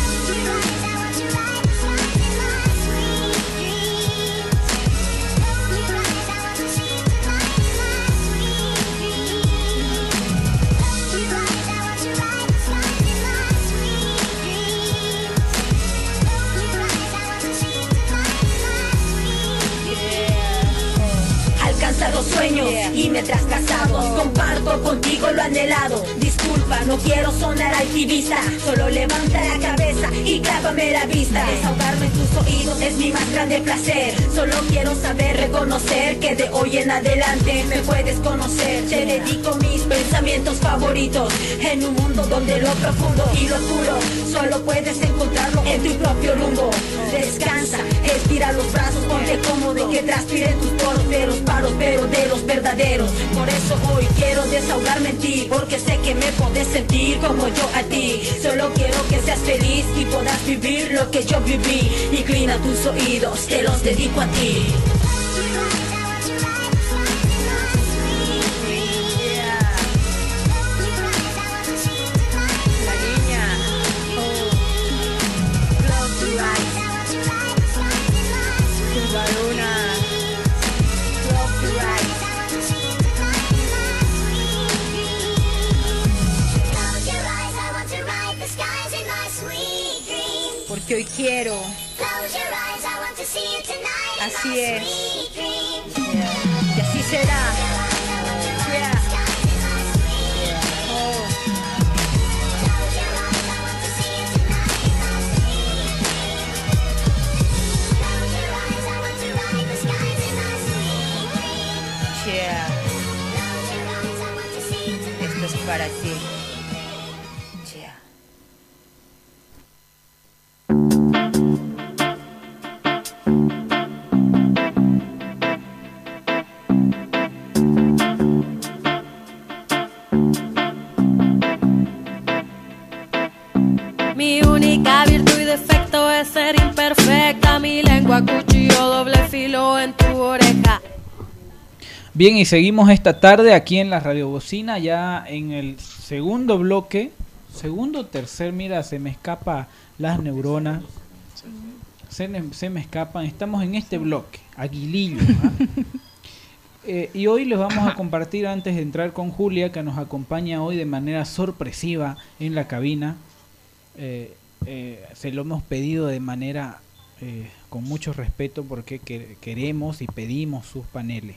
Los sueños y me trascasados, comparto contigo lo anhelado. Disculpa, no quiero sonar altivista, solo levanta la cabeza y clávame la vista. Desahogarme en tus oídos es mi más grande placer. Solo quiero saber reconocer que de hoy en adelante me puedes conocer. Te dedico mis pensamientos favoritos en un mundo donde lo profundo y lo oscuro solo puedes encontrarlo en tu propio rumbo. Descansa, estira los brazos, ponte cómodo, que transpiren tus poros de los paros, pero de los verdaderos. Por eso hoy quiero desahogarme en ti, porque sé que me puedes sentir como yo a ti. Solo quiero que seas feliz y puedas vivir lo que yo viví. Inclina tus oídos, te los dedico a ti. Porque hoy quiero. Así es. Yeah. Y así será. Yeah. Oh. Yeah. Esto es para ti. única virtud y defecto es ser imperfecta. Mi lengua cuchillo doble filo en tu oreja. Bien, y seguimos esta tarde aquí en la Radio Bocina, ya en el segundo bloque, segundo, tercer, mira, se me escapa las neuronas, se, se me escapan, estamos en este bloque, aguilillo. ¿Ah? Eh, y hoy les vamos a compartir, antes de entrar con Julia, que nos acompaña hoy de manera sorpresiva en la cabina, eh, eh, se lo hemos pedido de manera eh, con mucho respeto porque que, queremos y pedimos sus paneles.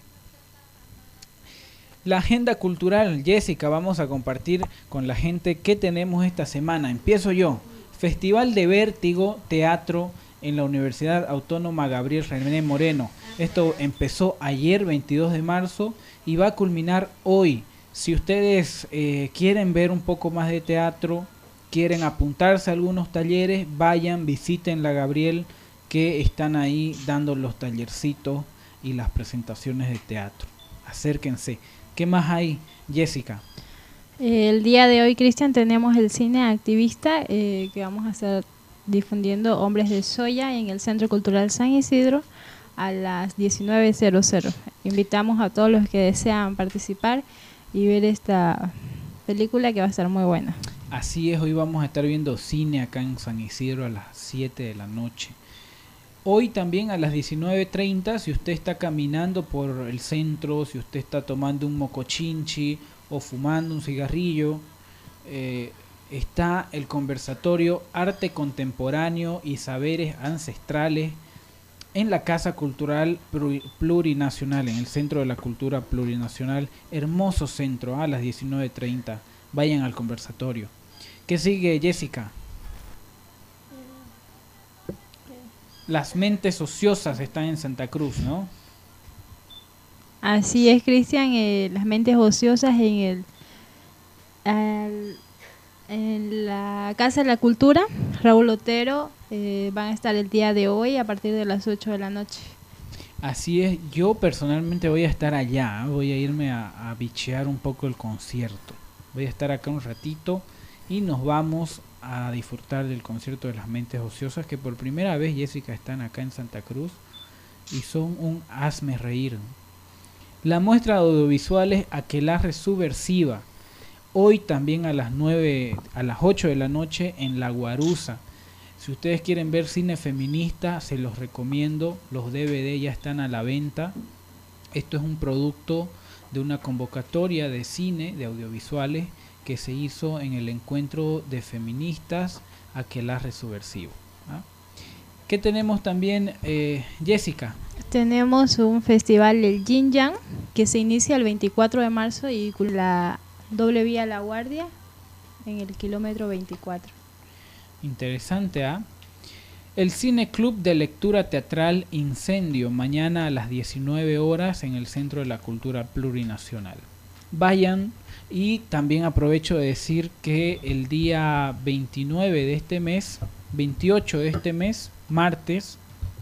La agenda cultural, Jessica, vamos a compartir con la gente qué tenemos esta semana. Empiezo yo. Festival de Vértigo Teatro en la Universidad Autónoma Gabriel René Moreno. Esto empezó ayer, veintidós de marzo, y va a culminar hoy. Si ustedes eh, quieren ver un poco más de teatro, quieren apuntarse a algunos talleres, vayan, visiten la Gabriel, que están ahí dando los tallercitos y las presentaciones de teatro. Acérquense. ¿Qué más hay, Jessica? El día de hoy, Cristian, tenemos el cine activista eh, que vamos a estar difundiendo Hombres de Soya en el Centro Cultural San Isidro a las diecinueve cero cero. Invitamos a todos los que desean participar y ver esta película que va a estar muy buena. Así es, hoy vamos a estar viendo cine acá en San Isidro a las siete de la noche. Hoy también a las diecinueve treinta, si usted está caminando por el centro, si usted está tomando un mocochinchi o fumando un cigarrillo, eh, está el conversatorio Arte Contemporáneo y Saberes Ancestrales en la Casa Cultural Plurinacional, en el Centro de la Cultura Plurinacional. Hermoso centro, a las diecinueve treinta. Vayan al conversatorio. ¿Qué sigue, Jessica? Las Mentes Ociosas están en Santa Cruz, ¿no? Así es, Cristian. Eh, las Mentes Ociosas en el al, en la Casa de la Cultura Raúl Otero eh, van a estar el día de hoy a partir de las ocho de la noche. Así es. Yo personalmente voy a estar allá. Voy a irme a, a bichear un poco el concierto. Voy a estar acá un ratito y nos vamos a disfrutar del concierto de las Mentes Ociosas, que por primera vez, Jessica, están acá en Santa Cruz y son un hazme reír. La muestra de audiovisuales Aquelarre Subversiva, hoy también a las nueve, a las ocho de la noche en La Guarusa. Si ustedes quieren ver cine feminista, se los recomiendo, los D V D ya están a la venta. Esto es un producto de una convocatoria de cine, de audiovisuales, que se hizo en el encuentro de feministas Aquelarre Subversivo. ¿Ah? ¿Qué tenemos también, eh, Jessica? Tenemos un festival del Yin Yang que se inicia el veinticuatro de marzo y con la doble vía La Guardia en el kilómetro veinticuatro. Interesante, ¿ah? El Cine Club de Lectura Teatral Incendio, mañana a las diecinueve horas en el Centro de la Cultura Plurinacional. Vayan. Y también aprovecho de decir que el día veintinueve de este mes, veintiocho de este mes, martes,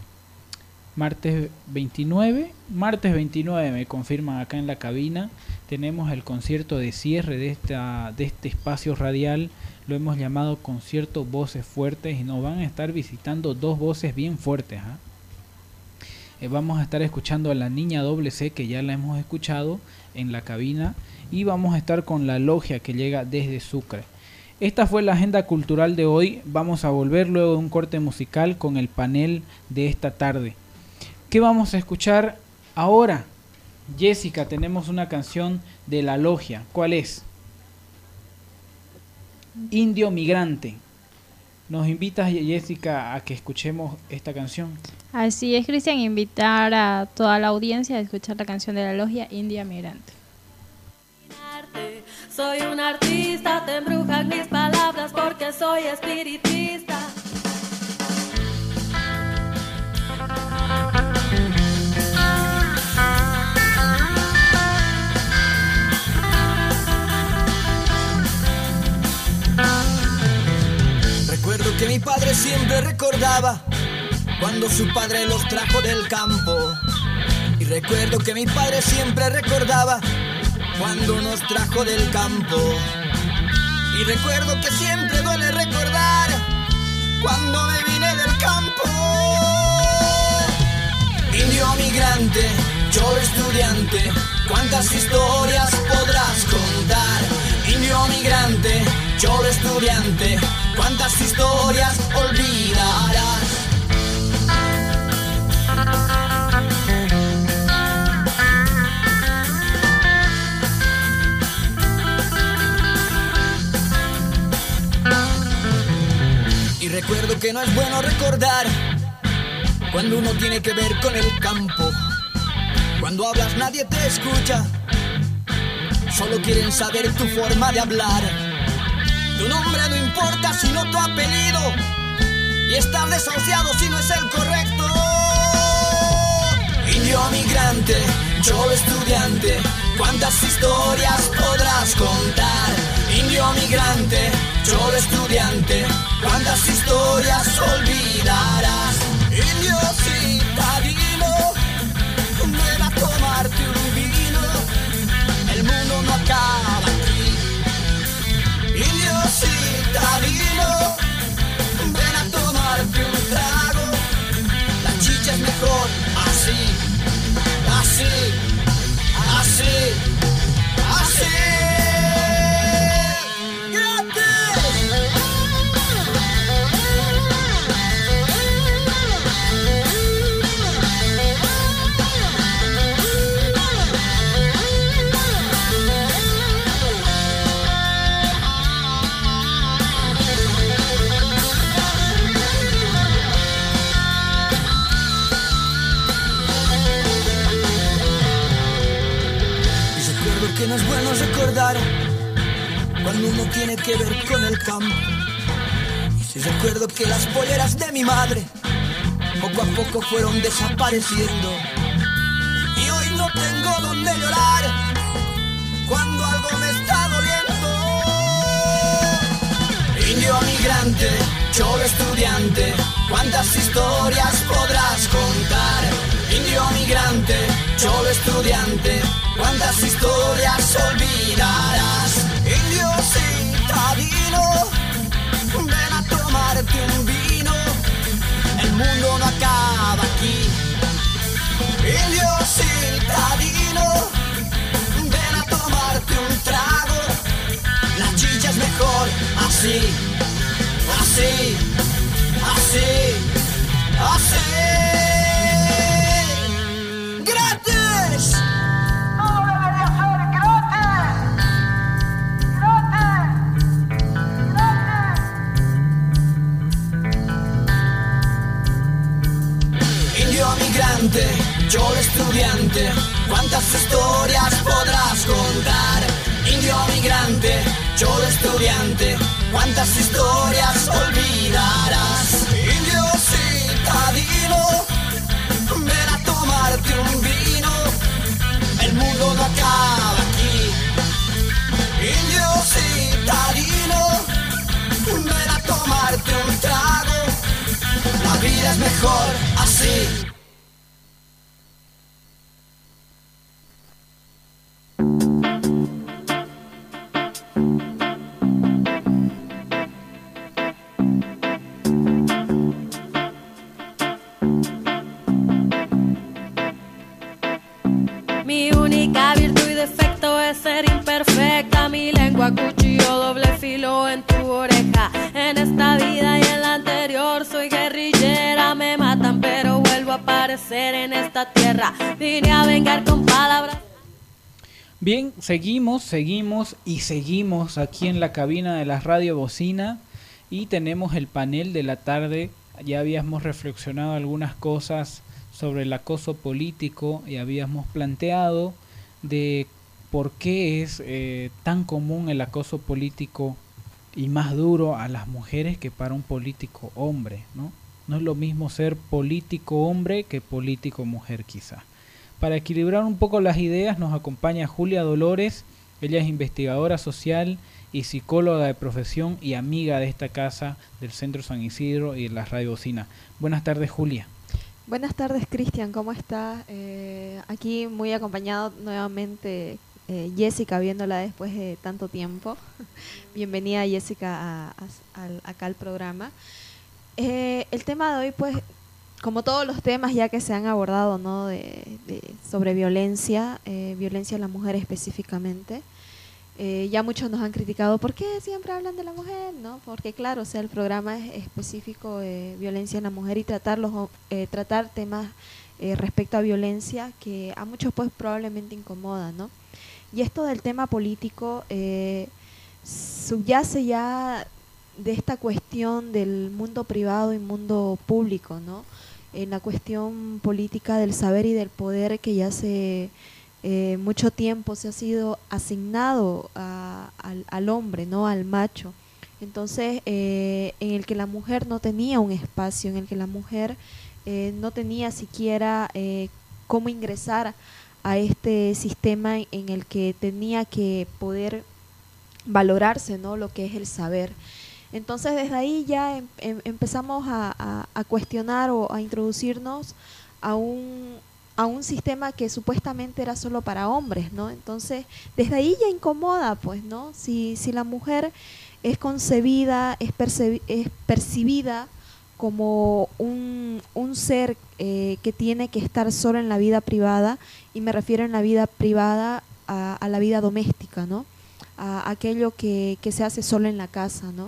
martes veintinueve, martes veintinueve me confirman acá en la cabina, tenemos el concierto de cierre de esta de este espacio radial, lo hemos llamado Concierto Voces Fuertes, y nos van a estar visitando dos voces bien fuertes. ¿eh? Eh, vamos a estar escuchando a la Niña Doble C, que ya la hemos escuchado en la cabina, y vamos a estar con la Logia, que llega desde Sucre. Esta fue la agenda cultural de hoy. Vamos a volver luego de un corte musical con el panel de esta tarde. ¿Qué vamos a escuchar ahora? Jessica, tenemos una canción de la Logia. ¿Cuál es? Indio Migrante. ¿Nos invitas, Jessica, a que escuchemos esta canción? Así es, Cristian, invitar a toda la audiencia a escuchar la canción de la Logia India Migrante. Soy un artista, te embrujan mis palabras porque soy espiritista. Recuerdo que mi padre siempre recordaba cuando su padre los trajo del campo. Y recuerdo que mi padre siempre recordaba cuando nos trajo del campo. Y recuerdo que siempre duele recordar cuando me vine del campo. Indio migrante, cholo estudiante, ¿cuántas historias podrás contar? Indio migrante, cholo estudiante, ¿cuántas historias olvidarás? Y recuerdo que no es bueno recordar cuando uno tiene que ver con el campo. Cuando hablas nadie te escucha, solo quieren saber tu forma de hablar. Tu nombre no importa sino tu apellido, y estar desahuciado si no es el correcto. Indio migrante, cholo estudiante, ¿cuántas historias podrás contar? Indio migrante, cholo estudiante, ¿cuántas historias olvidarás? Indio citadino, ven a tomarte un vino, el mundo no acaba aquí. Indio citadino, ven a tomarte un trago, la chicha es mejor así, así, así, así. Que no es bueno recordar cuando uno tiene que ver con el campo. Y si recuerdo que las polleras de mi madre poco a poco fueron desapareciendo, y hoy no tengo donde llorar cuando algo me está doliendo. Indio migrante, cholo estudiante, ¿cuántas historias podrás contar? Indio migrante, cholo estudiante, ¿cuántas historias olvidarás? Indio citadino, ven a tomarte un vino, el mundo no acaba aquí. Indio citadino, ven a tomarte un trago, la chicha es mejor así, así, así, así. ¡Gratis! Migrante, cholo estudiante, ¿cuántas historias podrás contar? Indio migrante, cholo estudiante, ¿cuántas historias olvidarás? Indio citadino, ven a tomarte un vino, el mundo no acaba aquí. Indio citadino, ven a tomarte un trago, la vida es mejor así. Mi única virtud y defecto es ser imperfecta. Mi lengua cuchillo doble filo en tu oreja. En esta vida y en la anterior soy guerrillera. Me matan pero vuelvo a aparecer en esta tierra. Vine a vengar con palabras. Bien, seguimos, seguimos y seguimos aquí en la cabina de la Radio Bocina y tenemos el panel de la tarde. Ya habíamos reflexionado algunas cosas sobre el acoso político y habíamos planteado de por qué es eh, tan común el acoso político y más duro a las mujeres que para un político hombre, ¿no? No es lo mismo ser político hombre que político mujer quizá. Para equilibrar un poco las ideas nos acompaña Julia Dolores. Ella es investigadora social y psicóloga de profesión y amiga de esta casa del Centro San Isidro y de la Radio Bocina. Buenas tardes, Julia. Buenas tardes, Cristian, ¿cómo estás? Eh, aquí muy acompañado nuevamente eh, Jessica, viéndola después de tanto tiempo. Bienvenida, Jessica, a, a, a, acá al programa. Eh, el tema de hoy, pues, como todos los temas ya que se han abordado, ¿no? De, de- sobre violencia, eh, violencia a la mujer específicamente. Eh, ya muchos nos han criticado, ¿por qué siempre hablan de la mujer? ¿No? Porque claro, o sea, el programa es específico de violencia en la mujer y tratar, los, ho- eh, tratar temas eh, respecto a violencia que a muchos pues probablemente incomodan, ¿no? Y esto del tema político eh, subyace ya de esta cuestión del mundo privado y mundo público, ¿no? En la cuestión política del saber y del poder que ya hace eh, mucho tiempo se ha sido asignado a- al, al hombre, ¿no? Al macho. Entonces, eh, en el que la mujer no tenía un espacio, en el que la mujer eh, no tenía siquiera eh, cómo ingresar a este sistema en el que tenía que poder valorarse, ¿no? Lo que es el saber. Entonces desde ahí ya em- em- empezamos a, a- a cuestionar o a introducirnos a un, a un sistema que supuestamente era solo para hombres, ¿no? Entonces desde ahí ya incomoda, pues, ¿no? Si, si la mujer es concebida, es, percebi- es percibida como un, un ser eh, que tiene que estar solo en la vida privada, y me refiero en la vida privada a, a la vida doméstica, ¿no? A aquello que, que se hace solo en la casa, ¿no?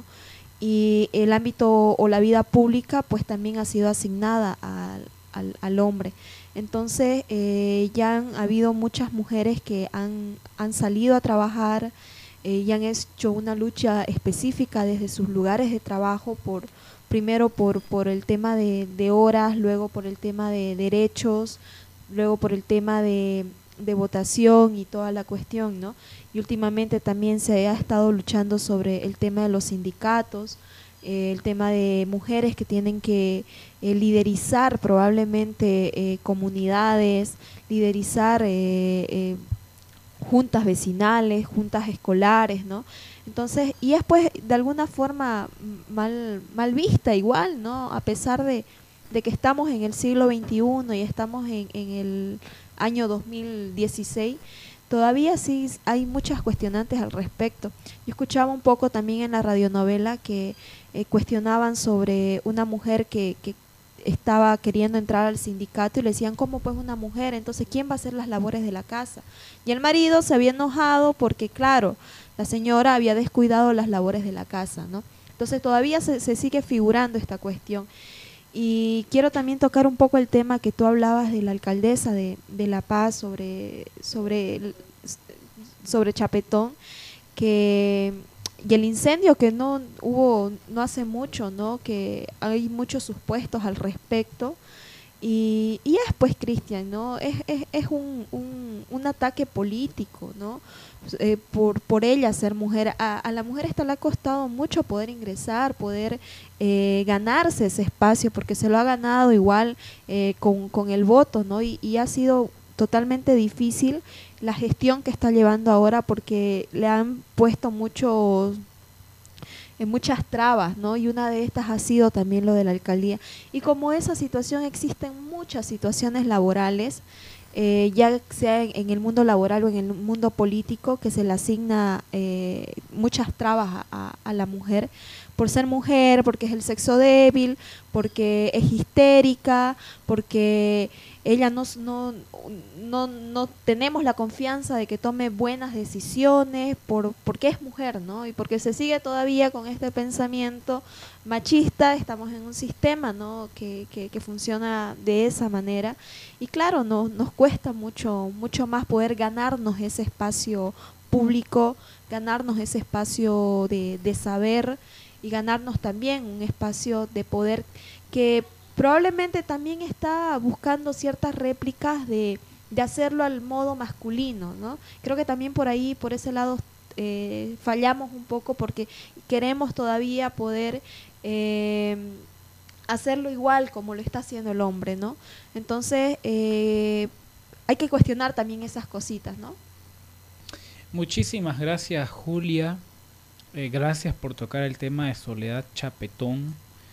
Y el ámbito o la vida pública pues también ha sido asignada al, al, al hombre. Entonces eh, ya han habido muchas mujeres que han, han salido a trabajar eh, y han hecho una lucha específica desde sus lugares de trabajo, por primero por, por el tema de, de horas, luego por el tema de derechos, luego por el tema de, de votación y toda la cuestión, ¿no? Y últimamente también se ha estado luchando sobre el tema de los sindicatos, eh, el tema de mujeres que tienen que eh, liderizar probablemente eh, comunidades, liderizar eh, eh, juntas vecinales, juntas escolares, ¿no? Entonces, y es pues de alguna forma mal, mal vista igual, ¿no? A pesar de, de que estamos en el siglo veintiuno y estamos en, en el año dos mil dieciséis, todavía sí hay muchas cuestionantes al respecto. Yo escuchaba un poco también en la radionovela que eh, cuestionaban sobre una mujer que, que estaba queriendo entrar al sindicato y le decían, ¿cómo pues una mujer? Entonces, ¿quién va a hacer las labores de la casa? Y el marido se había enojado porque, claro, la señora había descuidado las labores de la casa, ¿no? Entonces todavía se, se sigue figurando esta cuestión. Y quiero también tocar un poco el tema que tú hablabas de la alcaldesa de, de La Paz sobre, sobre, el- sobre Chapetón, que, y el incendio que no hubo no hace mucho, ¿no? Que hay muchos supuestos al respecto. Y, y es pues, Cristian, ¿no? Es, es, es un, un, un ataque político, ¿no? Eh, por, por ella ser mujer. A, a la mujer esta le ha costado mucho poder ingresar, poder eh, ganarse ese espacio, porque se lo ha ganado igual eh, con, con el voto, ¿no? Y, y ha sido totalmente difícil la gestión que está llevando ahora, porque le han puesto muchos en muchas trabas, ¿no? Y una de estas ha sido también lo de la alcaldía. Y como esa situación, existen muchas situaciones laborales, eh, ya sea en, en el mundo laboral o en el mundo político, que se le asigna eh, muchas trabas a, a, a la mujer, por ser mujer, porque es el sexo débil, porque es histérica, porque ella no, no, no, no tenemos la confianza de que tome buenas decisiones, por, porque es mujer, ¿no? Y porque se sigue todavía con este pensamiento machista. Estamos en un sistema, ¿no? que, que, que funciona de esa manera. Y claro, no, nos cuesta mucho, mucho más poder ganarnos ese espacio público, ganarnos ese espacio de, de saber, y ganarnos también un espacio de poder que probablemente también está buscando ciertas réplicas de, de hacerlo al modo masculino, ¿no? Creo que también por ahí, por ese lado, eh, fallamos un poco, porque queremos todavía poder eh, hacerlo igual como lo está haciendo el hombre, ¿no? Entonces, eh, hay que cuestionar también esas cositas, ¿no? Muchísimas gracias, Julia. Eh, gracias por tocar el tema de Soledad Chapetón.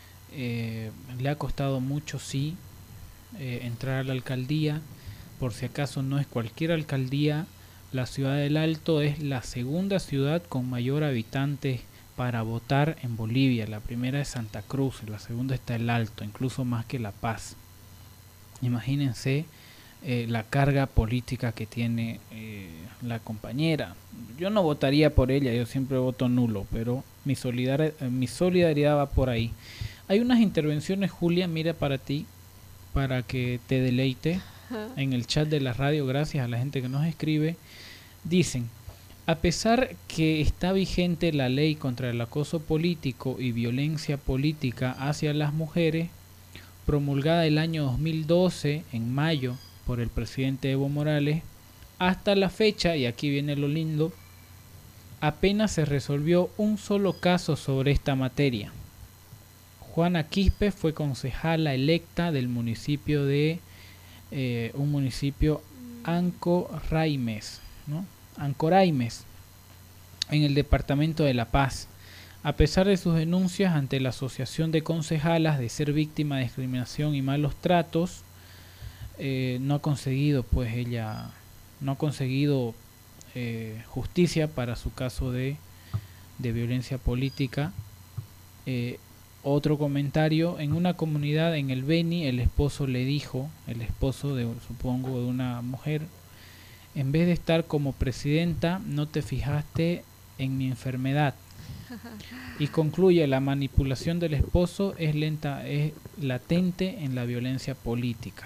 Eh, le ha costado mucho, sí, eh, entrar a la alcaldía. Por si acaso, no es cualquier alcaldía. La ciudad del Alto es la segunda ciudad con mayor habitantes para votar en Bolivia. La primera es Santa Cruz, la segunda está El Alto, incluso más que La Paz. Imagínense eh, la carga política que tiene eh, la compañera. Yo no votaría por ella, yo siempre voto nulo, pero mi, solidar mi solidaridad va por ahí. Hay unas intervenciones, Julia, mira para ti, para que te deleite en el chat de la radio, gracias a la gente que nos escribe. Dicen: a pesar que está vigente la ley contra el acoso político y violencia política hacia las mujeres, promulgada el año dos mil doce, en mayo, por el presidente Evo Morales, hasta la fecha, y aquí viene lo lindo, apenas se resolvió un solo caso sobre esta materia. Juana Quispe fue concejala electa del municipio de eh, un municipio Ancoraimes, ¿no? Ancoraimes, en el departamento de La Paz. A pesar de sus denuncias ante la Asociación de Concejalas de ser víctima de discriminación y malos tratos, eh, no ha conseguido, pues ella no ha conseguido eh, justicia para su caso de, de violencia política. Eh, otro comentario: en una comunidad en el Beni, el esposo le dijo, el esposo de, supongo, de una mujer: en vez de estar como presidenta, no te fijaste en mi enfermedad. Y concluye: la manipulación del esposo es lenta, es latente en la violencia política.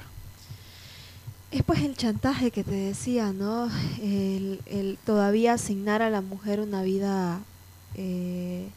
Es pues el chantaje que te decía, ¿no? El, el todavía asignar a la mujer una vida eh,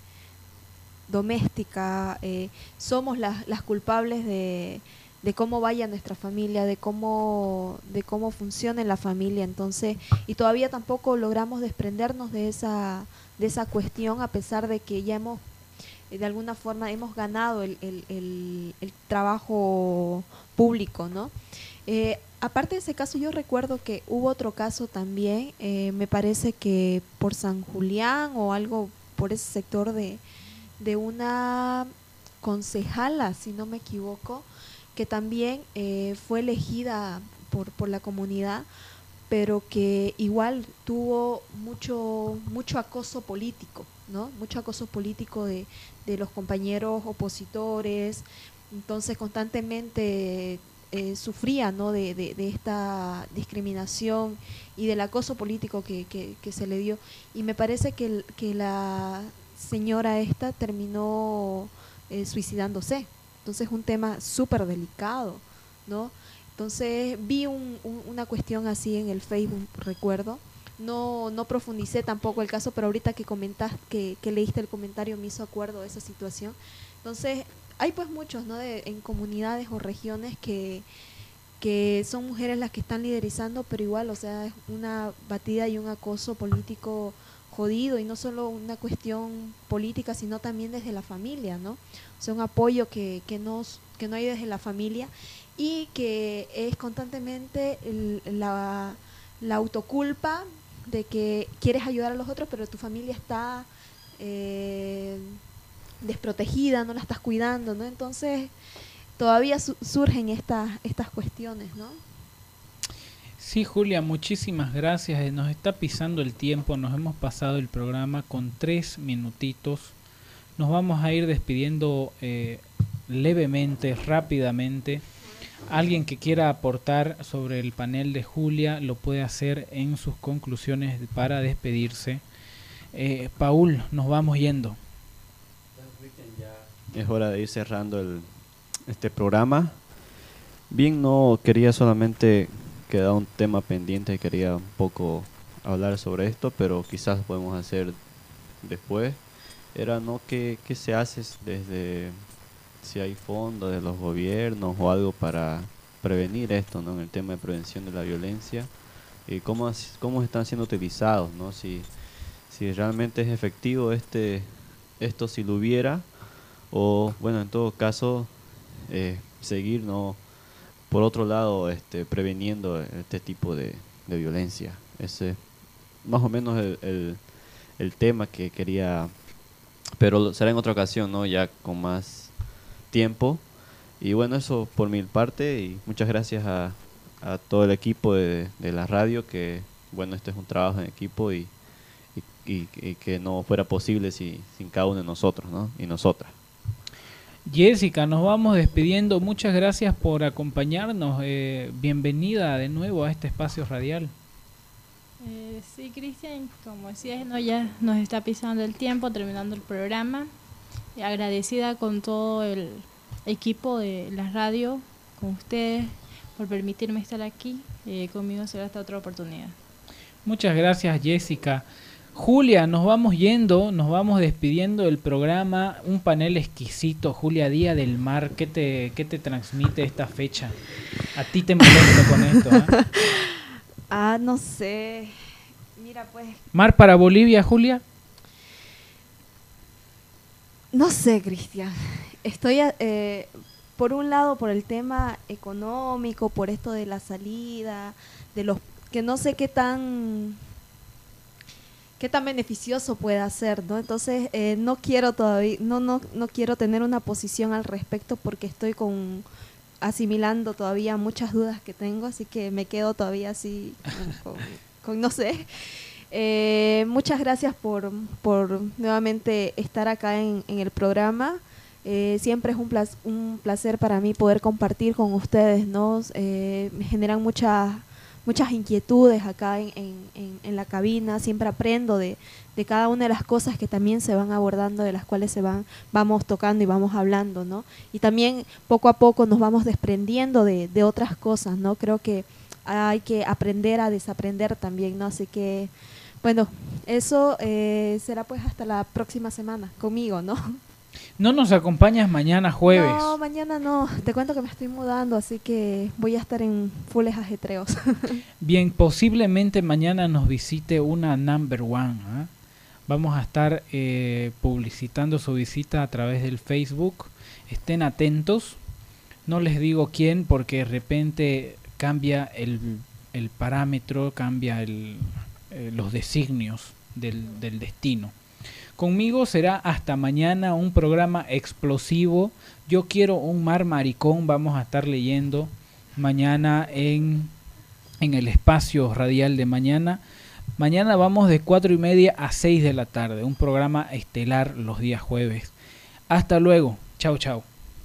doméstica. Eh, somos las, las culpables de, de cómo vaya nuestra familia, de cómo, de cómo funcione la familia. Entonces, y todavía tampoco logramos desprendernos de esa, de esa cuestión, a pesar de que ya hemos, de alguna forma, hemos ganado el, el, el, el trabajo público, ¿no? Eh, aparte de ese caso, yo recuerdo que hubo otro caso también, eh, me parece que por San Julián o algo por ese sector, de, de una concejala, si no me equivoco, que también eh, fue elegida por, por la comunidad, pero que igual tuvo mucho, mucho acoso político, ¿no? Mucho acoso político de, de los compañeros opositores. Entonces constantemente Eh, sufría, ¿no? de, de, de esta discriminación y del acoso político que, que, que se le dio, y me parece que, el, que la señora esta terminó eh, suicidándose. Entonces es un tema súper delicado, ¿no? Entonces vi un, un, una cuestión así en el Facebook, recuerdo, no, no profundicé tampoco el caso, pero ahorita que comentas, que, que leíste el comentario, me hizo acuerdo de esa situación. Entonces hay pues muchos, ¿no? De, en comunidades o regiones que, que son mujeres las que están liderizando, pero igual, o sea, es una batida y un acoso político jodido, y no solo una cuestión política, sino también desde la familia, ¿no? O sea, un apoyo que, que, nos, que no hay desde la familia, y que es constantemente el, la, la autoculpa de que quieres ayudar a los otros, pero tu familia está Eh, desprotegida, no la estás cuidando, ¿no? Entonces todavía su surgen estas estas cuestiones, ¿no? Sí, Julia, muchísimas gracias. Nos está pisando el tiempo, nos hemos pasado el programa con tres minutitos. Nos vamos a ir despidiendo eh, levemente, rápidamente. Alguien que quiera aportar sobre el panel de Julia lo puede hacer en sus conclusiones para despedirse. Eh, Paul, nos vamos yendo. Es hora de ir cerrando el, este programa. Bien, no quería solamente quedar un tema pendiente, quería un poco hablar sobre esto, pero quizás podemos hacer después. Era no qué, qué se hace desde, si hay fondos de los gobiernos o algo para prevenir esto, ¿no? En el tema de prevención de la violencia, y cómo, cómo están siendo utilizados, ¿no? Si, si realmente es efectivo este esto, si lo hubiera, o bueno, en todo caso eh, seguir, ¿no? Por otro lado, este, preveniendo este tipo de, de violencia. Ese más o menos el, el, el tema que quería, pero será en otra ocasión, ¿no? Ya con más tiempo. Y bueno, eso por mi parte, y muchas gracias a, a todo el equipo de, de la radio, que bueno, este es un trabajo en equipo, y, y y, y que no fuera posible si, sin cada uno de nosotros, ¿no? Y nosotras. Jessica, nos vamos despidiendo. Muchas gracias por acompañarnos. Eh, bienvenida de nuevo a este espacio radial. Eh, sí, Cristian, como decías, no, ya nos está pisando el tiempo, terminando el programa. Eh, agradecida con todo el equipo de la radio, con ustedes, por permitirme estar aquí. Eh, conmigo será hasta otra oportunidad. Muchas gracias, Jessica. Julia, nos vamos yendo, nos vamos despidiendo del programa. Un panel exquisito. Julia, Día del Mar. ¿Qué te, qué te transmite esta fecha? A ti te molesto con esto, ¿eh? Ah, no sé. Mira, pues... ¿Mar para Bolivia, Julia? No sé, Cristian. Estoy, eh, por un lado, por el tema económico, por esto de la salida, de los que no sé qué tan... qué tan beneficioso pueda ser, ¿no? Entonces, eh, no quiero todavía, no, no, no quiero tener una posición al respecto porque estoy con asimilando todavía muchas dudas que tengo, así que me quedo todavía así con, con, con no sé. Eh, muchas gracias por, por nuevamente estar acá en, en el programa. Eh, siempre es un, plac- un placer para mí poder compartir con ustedes, ¿no? Eh, me generan muchas muchas inquietudes acá en, en, en, en la cabina. Siempre aprendo de, de cada una de las cosas que también se van abordando, de las cuales se van vamos tocando y vamos hablando, ¿no? Y también poco a poco nos vamos desprendiendo de, de otras cosas, ¿no? Creo que hay que aprender a desaprender también, ¿no? Así que, bueno, eso eh, será pues hasta la próxima semana conmigo, ¿no? No nos acompañas mañana jueves. No, mañana no. Te cuento que me estoy mudando, así que voy a estar en fulles ajetreos. Bien, posiblemente mañana nos visite una number one, ¿eh? Vamos a estar eh, publicitando su visita a través del Facebook. Estén atentos. No les digo quién porque de repente cambia el, el parámetro, cambia el, eh, los designios del, del destino. Conmigo será hasta mañana un programa explosivo. Yo quiero un mar maricón. Vamos a estar leyendo mañana en, en el espacio radial de mañana. Mañana vamos de cuatro y media a seis de la tarde. Un programa estelar los días jueves. Hasta luego. Chau, chau.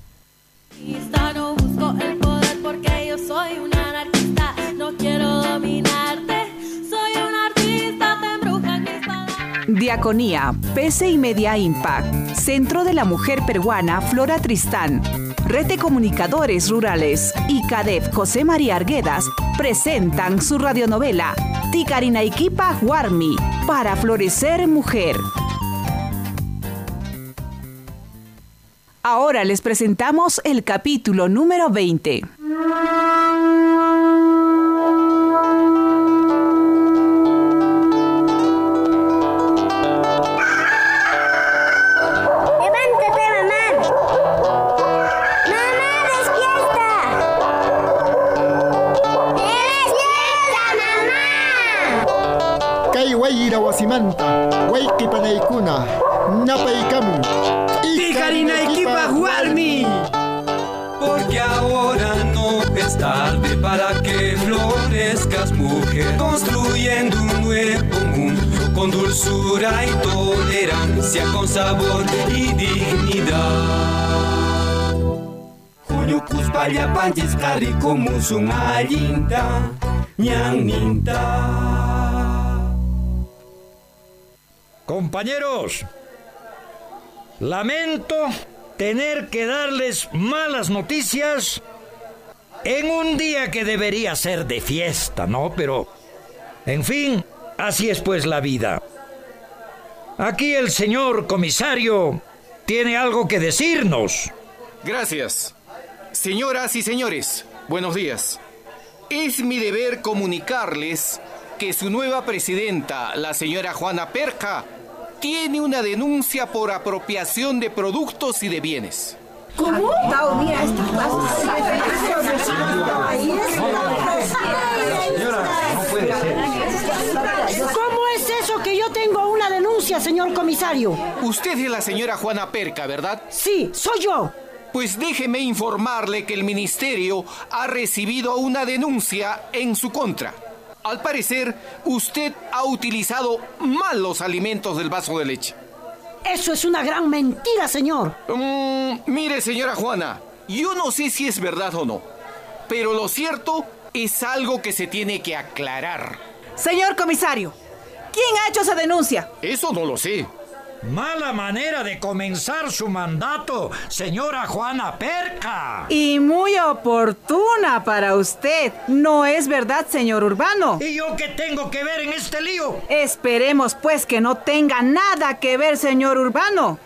No busco el poder porque yo soy una anarquista. No quiero dominarte. Soy un artista, te embrujan mis palabras. Diaconía, P C I Media Impact, Centro de la Mujer Peruana Flora Tristán, Red de Comunicadores Rurales y C A D E F José María Arguedas presentan su radionovela Ticarinaiquipa Huarmi, para florecer mujer. Ahora les presentamos el capítulo número veinte. Wasimanta, Waikipanaikuna, Napaikamu, Ticarinaiquipa Huarmi. Porque ahora no es tarde para que florezcas, mujer, construyendo un nuevo mundo con dulzura y tolerancia, con sabor y dignidad. Junio Cuspalla Panchis Carico Musungalinta, Ñaninta. Compañeros, lamento tener que darles malas noticias en un día que debería ser de fiesta, ¿no? Pero, en fin, así es pues la vida. Aquí el señor comisario tiene algo que decirnos. Gracias. Señoras y señores, buenos días. Es mi deber comunicarles que su nueva presidenta, la señora Juana Perca, tiene una denuncia por apropiación de productos y de bienes. ¿Cómo? ¿Cómo es eso que yo tengo una denuncia, señor comisario? Usted es la señora Juana Perca, ¿verdad? Sí, soy yo. Pues déjeme informarle que el ministerio ha recibido una denuncia en su contra. Al parecer, usted ha utilizado mal los alimentos del vaso de leche. Eso es una gran mentira, señor. Mm, mire, señora Juana, yo no sé si es verdad o no, pero lo cierto es algo que se tiene que aclarar. Señor comisario, ¿quién ha hecho esa denuncia? Eso no lo sé. Mala manera de comenzar su mandato, señora Juana Perca. Y muy oportuna para usted. ¿No es verdad, señor Urbano? ¿Y yo qué tengo que ver en este lío? Esperemos, pues, que no tenga nada que ver, señor Urbano.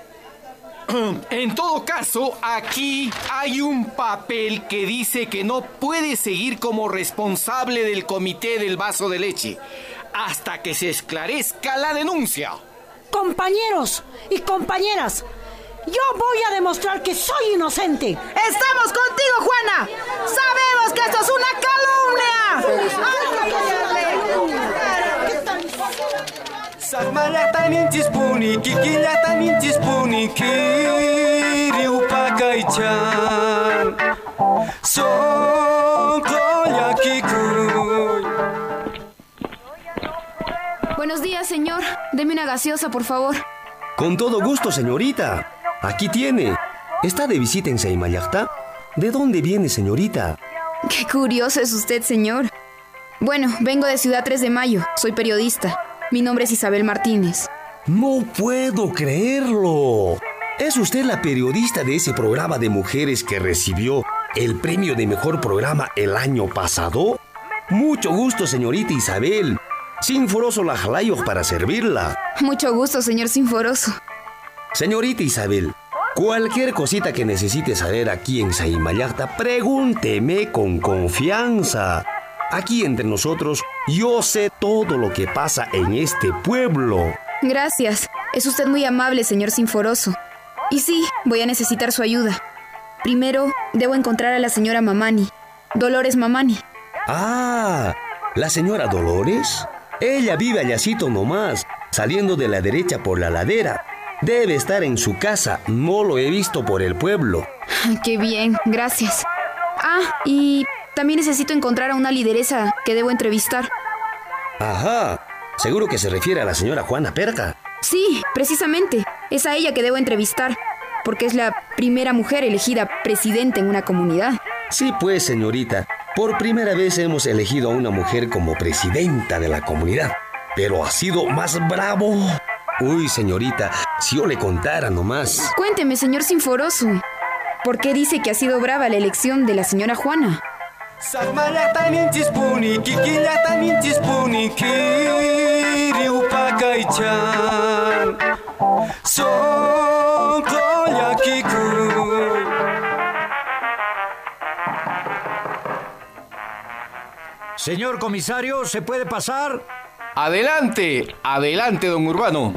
En todo caso, aquí hay un papel que dice que no puede seguir como responsable del comité del vaso de leche hasta que se esclarezca la denuncia. Compañeros y compañeras, yo voy a demostrar que soy inocente. ¡Estamos contigo, Juana! ¡Sabemos que esto es Buenos días, señor. Deme una gaseosa, por favor. Con todo gusto, señorita. Aquí tiene. ¿Está de visita en Saimayacta? ¿De dónde viene, señorita? Qué curioso es usted, señor. Bueno, vengo de Ciudad tres de Mayo. Soy periodista. Mi nombre es Isabel Martínez. No puedo creerlo. ¿Es usted la periodista de ese programa de mujeres que recibió el premio de mejor programa el año pasado? Mucho gusto, señorita Isabel. Sinforoso la jalayo para servirla. Mucho gusto, señor Sinforoso. Señorita Isabel, cualquier cosita que necesite saber aquí en Saimayacta, pregúnteme con confianza. Aquí entre nosotros, yo sé todo lo que pasa en este pueblo. Gracias. Es usted muy amable, señor Sinforoso. Y sí, voy a necesitar su ayuda. Primero, debo encontrar a la señora Mamani, Dolores Mamani. Ah, ¿la señora Dolores? Ella vive allácito nomás, saliendo de la derecha por la ladera. Debe estar en su casa, no lo he visto por el pueblo. Qué bien, gracias. Ah, y también necesito encontrar a una lideresa que debo entrevistar. Ajá, seguro que se refiere a la señora Juana Perca. Sí, precisamente, es a ella que debo entrevistar, porque es la primera mujer elegida presidenta en una comunidad. Sí, pues, señorita. Por primera vez hemos elegido a una mujer como presidenta de la comunidad, pero ha sido más bravo. Uy, señorita, si yo le contara nomás. Cuénteme, señor Sinforoso, ¿por qué dice que ha sido brava la elección de la señora Juana? Señor comisario, ¿se puede pasar? Adelante, adelante, don Urbano.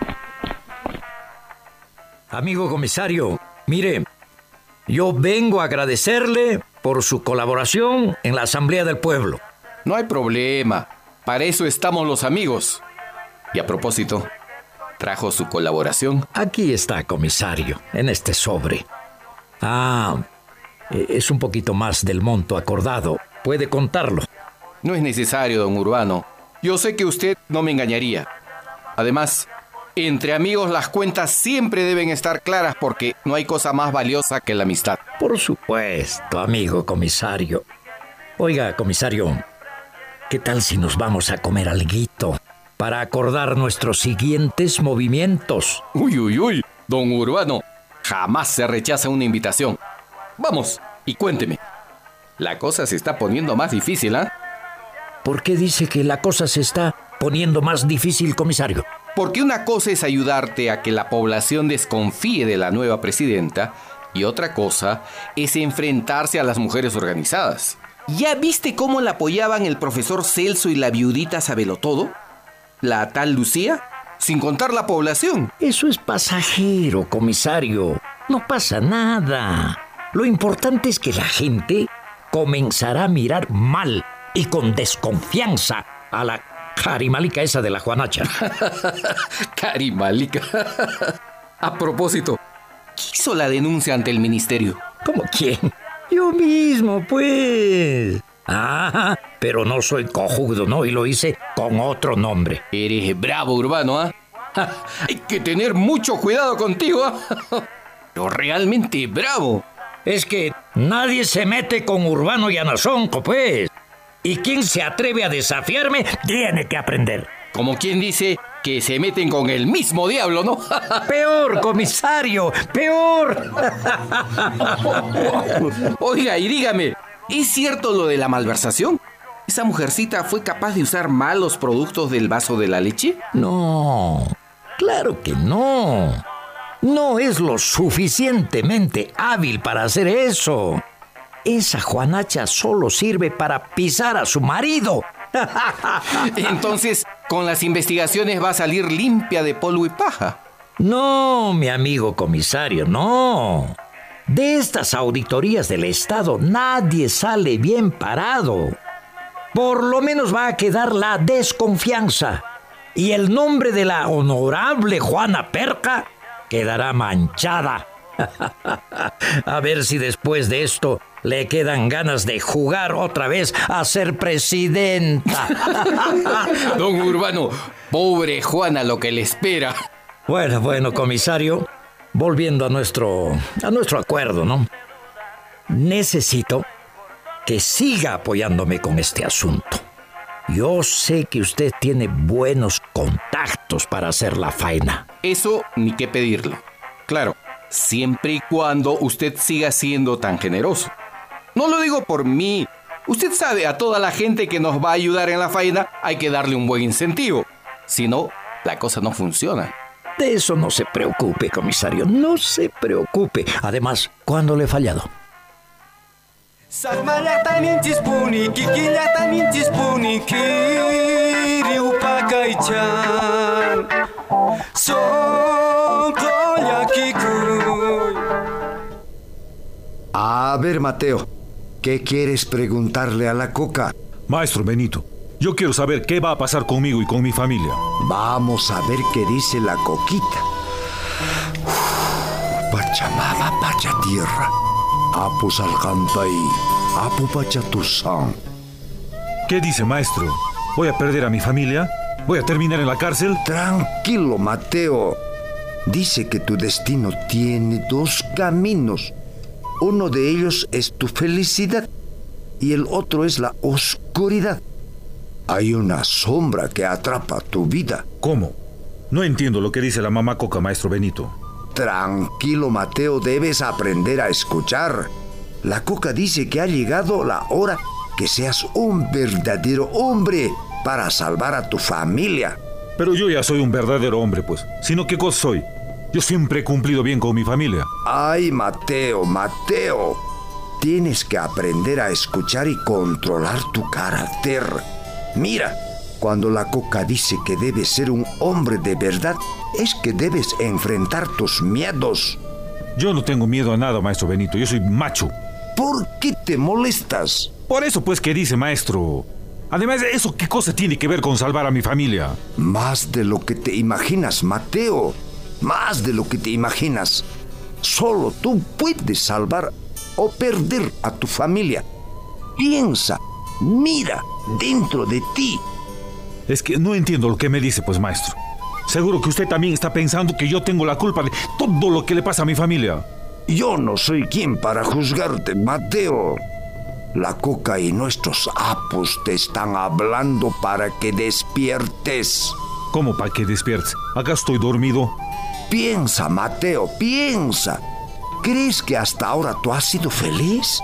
Amigo comisario, mire, yo vengo a agradecerle por su colaboración en la Asamblea del Pueblo. No hay problema, para eso estamos los amigos. Y a propósito, ¿trajo su colaboración? Aquí está, comisario, en este sobre. Ah, es un poquito más del monto acordado. Puede contarlo. No es necesario, don Urbano. Yo sé que usted no me engañaría. Además, entre amigos las cuentas siempre deben estar claras porque no hay cosa más valiosa que la amistad. Por supuesto, amigo comisario. Oiga, comisario, ¿qué tal si nos vamos a comer alguito para acordar nuestros siguientes movimientos? Uy, uy, uy, don Urbano, jamás se rechaza una invitación. Vamos, y cuénteme. La cosa se está poniendo más difícil, ¿ah? ¿eh? ¿Por qué dice que la cosa se está poniendo más difícil, comisario? Porque una cosa es ayudarte a que la población desconfíe de la nueva presidenta y otra cosa es enfrentarse a las mujeres organizadas. ¿Ya viste cómo la apoyaban el profesor Celso y la viudita Sabelotodo? ¿La tal Lucía? Sin contar la población. Eso es pasajero, comisario. No pasa nada. Lo importante es que la gente comenzará a mirar mal y con desconfianza a la carimalica esa de la Juanacha. Carimalica. A propósito, ¿qué hizo la denuncia ante el ministerio? ¿Cómo quién? Yo mismo, pues. Ah, pero no soy cojudo, ¿no? Y lo hice con otro nombre. Eres bravo, Urbano, ¿ah? ¿eh? Hay que tener mucho cuidado contigo, ¿ah? ¿eh? Pero realmente bravo. Es que nadie se mete con Urbano y Anazonco, pues. Y quien se atreve a desafiarme tiene que aprender. Como quien dice que se meten con el mismo diablo, ¿no? Peor, comisario, peor. Oiga, y dígame, ¿es cierto lo de la malversación? ¿Esa mujercita fue capaz de usar mal los productos del vaso de la leche? No, claro que no. No es lo suficientemente hábil para hacer eso. Esa Juanacha solo sirve para pisar a su marido. Entonces, con las investigaciones va a salir limpia de polvo y paja. No, mi amigo comisario, no. De estas auditorías del Estado nadie sale bien parado. Por lo menos va a quedar la desconfianza. Y el nombre de la honorable Juana Perca quedará manchada. A ver si después de esto le quedan ganas de jugar otra vez a ser presidenta. Don Urbano, pobre Juana lo que le espera. Bueno, bueno, comisario, volviendo a nuestro, a nuestro acuerdo, ¿no? Necesito que siga apoyándome con este asunto. Yo sé que usted tiene buenos contactos para hacer la faena. Eso ni qué pedirlo. Claro, siempre y cuando usted siga siendo tan generoso. No lo digo por mí. Usted sabe, a toda la gente que nos va a ayudar en la faena hay que darle un buen incentivo. Si no, la cosa no funciona. De eso no se preocupe, comisario. No se preocupe. Además, ¿cuándo le he fallado? A ver, Mateo, ¿qué quieres preguntarle a la Coca? Maestro Benito, yo quiero saber qué va a pasar conmigo y con mi familia. Vamos a ver qué dice la Coquita. Pachamama, pacha tierra. Apu salcantay, apu pacha tusan. ¿Qué dice, maestro? ¿Voy a perder a mi familia? ¿Voy a terminar en la cárcel? Tranquilo, Mateo. Dice que tu destino tiene dos caminos. Uno de ellos es tu felicidad y el otro es la oscuridad. Hay una sombra que atrapa tu vida. ¿Cómo? No entiendo lo que dice la mamá Coca, maestro Benito. Tranquilo, Mateo, debes aprender a escuchar. La Coca dice que ha llegado la hora que seas un verdadero hombre para salvar a tu familia. Pero yo ya soy un verdadero hombre, pues. Sino, ¿qué cosa soy? Yo siempre he cumplido bien con mi familia. Ay, Mateo, Mateo. Tienes que aprender a escuchar y controlar tu carácter. Mira, cuando la Coca dice que debes ser un hombre de verdad, es que debes enfrentar tus miedos. Yo no tengo miedo a nada, maestro Benito. Yo soy macho. ¿Por qué te molestas? Por eso, pues, ¿qué dice, maestro? Además, ¿eso qué cosa tiene que ver con salvar a mi familia? Más de lo que te imaginas, Mateo. Más de lo que te imaginas. Solo tú puedes salvar o perder a tu familia. Piensa, mira dentro de ti. Es que no entiendo lo que me dice, pues, maestro. Seguro que usted también está pensando que yo tengo la culpa de todo lo que le pasa a mi familia. Yo no soy quien para juzgarte, Mateo. La Coca y nuestros apos te están hablando para que despiertes. ¿Cómo para que despiertes? ¿Acá estoy dormido? Piensa, Mateo, piensa. ¿Crees que hasta ahora tú has sido feliz?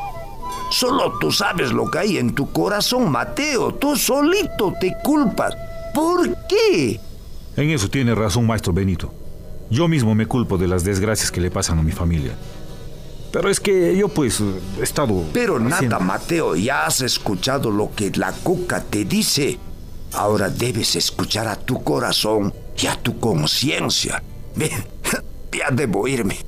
Solo tú sabes lo que hay en tu corazón, Mateo. Tú solito te culpas. ¿Por qué? En eso tiene razón, maestro Benito. Yo mismo me culpo de las desgracias que le pasan a mi familia. Pero es que yo, pues, he estado... Pero nada, haciendo... Mateo, ya has escuchado lo que la Coca te dice. Ahora debes escuchar a tu corazón y a tu conciencia. Bien, ya debo irme.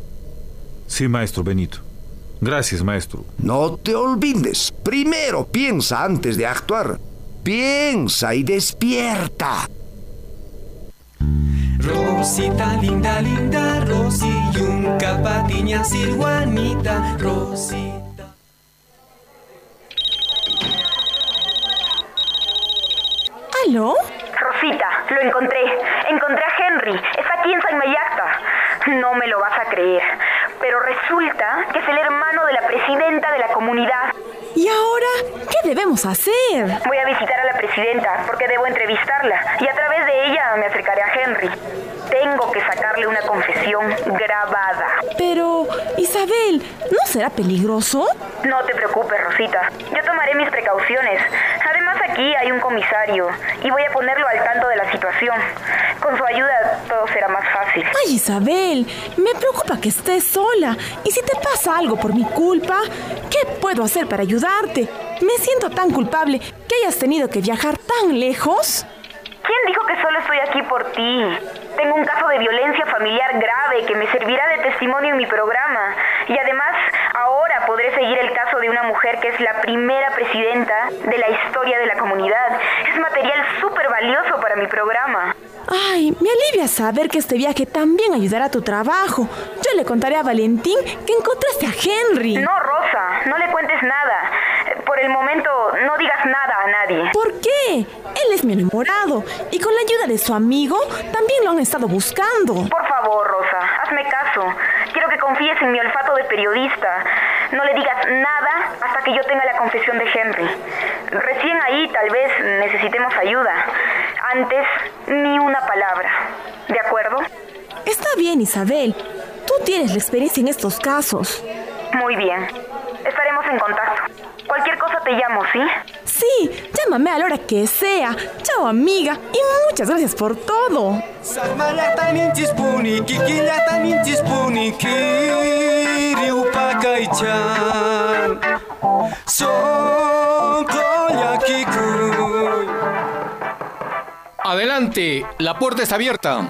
Sí, maestro Benito. Gracias, maestro. No te olvides. Primero piensa antes de actuar. Piensa y despierta. Rosita, linda, linda, Rosy, Yunca, Patiña, Sir Juanita, Rosita. encontré. Encontré a Henry. Está aquí en Saimayacta. No me lo vas a creer. Pero resulta que es el hermano de la presidenta de la comunidad. ¿Y ahora qué debemos hacer? Voy a visitar a la presidenta porque debo entrevistarla. Y a través de ella me acercaré a Henry. Tengo que sacarle una confesión grabada. Pero, Isabel, ¿no será peligroso? No te preocupes, Rosita. Yo tomaré mis precauciones. Además, aquí hay un comisario y voy a ponerlo al tanto de la situación. Con su ayuda todo será más fácil. Ay, Isabel, me preocupa que estés sola. Y si te pasa algo por mi culpa, ¿qué puedo hacer para ayudarte? Me siento tan culpable que hayas tenido que viajar tan lejos. ¿Quién dijo que solo estoy aquí por ti? Tengo un caso de violencia familiar grave que me servirá de testimonio en mi programa. Y además, ahora podré seguir el caso de una mujer que es la primera presidenta de la historia de la comunidad. Es material súper valioso para mi programa. Ay, me alivia saber que este viaje también ayudará a tu trabajo. Yo le contaré a Valentín que encontraste a Henry. No, Rosa, no le cuentes nada. Por el momento, no digas nada a nadie. ¿Por qué? Él es mi enamorado y con la ayuda de su amigo también lo han estado buscando. Por favor, Rosa, hazme caso. Quiero que confíes en mi olfato de periodista. No le digas nada hasta que yo tenga la confesión de Henry. Recién ahí tal vez necesitemos ayuda. Antes, ni una palabra. ¿De acuerdo? Está bien, Isabel. Tú tienes la experiencia en estos casos. Muy bien. Estaremos en contacto. Cualquier cosa te llamo, ¿sí? Sí, llámame a la hora que sea. Chao, amiga, y muchas gracias por todo. Adelante, la puerta está abierta.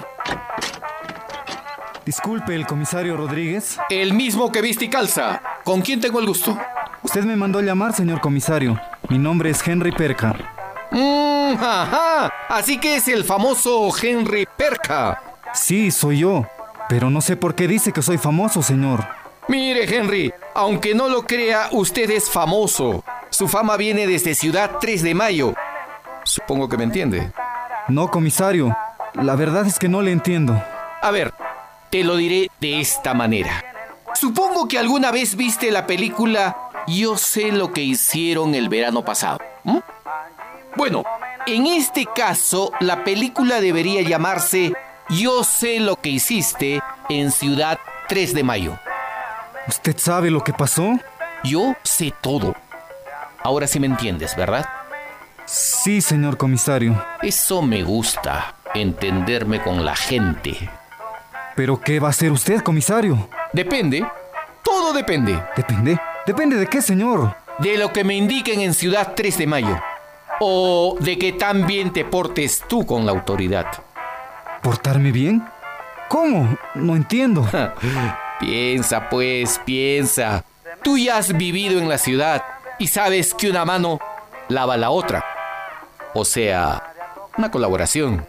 Disculpe, ¿el comisario Rodríguez? El mismo que viste y calza. ¿Con quién tengo el gusto? Usted me mandó llamar, señor comisario. Mi nombre es Henry Perca. Mm, ajá. Así que es el famoso Henry Perca. Sí, soy yo. Pero no sé por qué dice que soy famoso, señor. Mire, Henry, aunque no lo crea, usted es famoso. Su fama viene desde Ciudad tres de Mayo. Supongo que me entiende. No, comisario. La verdad es que no le entiendo. A ver, te lo diré de esta manera. Supongo que alguna vez viste la película Yo sé lo que hicieron el verano pasado. ¿Mm? Bueno, en este caso, la película debería llamarse Yo sé lo que hiciste en Ciudad tres de Mayo. ¿Usted sabe lo que pasó? Yo sé todo. Ahora sí me entiendes, ¿verdad? Sí, señor comisario. Eso me gusta, entenderme con la gente. ¿Pero qué va a hacer usted, comisario? Depende. Todo depende. ¿Depende? ¿Depende de qué, señor? De lo que me indiquen en Ciudad tres de Mayo. O de que tan bien te portes tú con la autoridad. ¿Portarme bien? ¿Cómo? No entiendo. Piensa, pues, piensa. Tú ya has vivido en la ciudad y sabes que una mano lava la otra. O sea, una colaboración.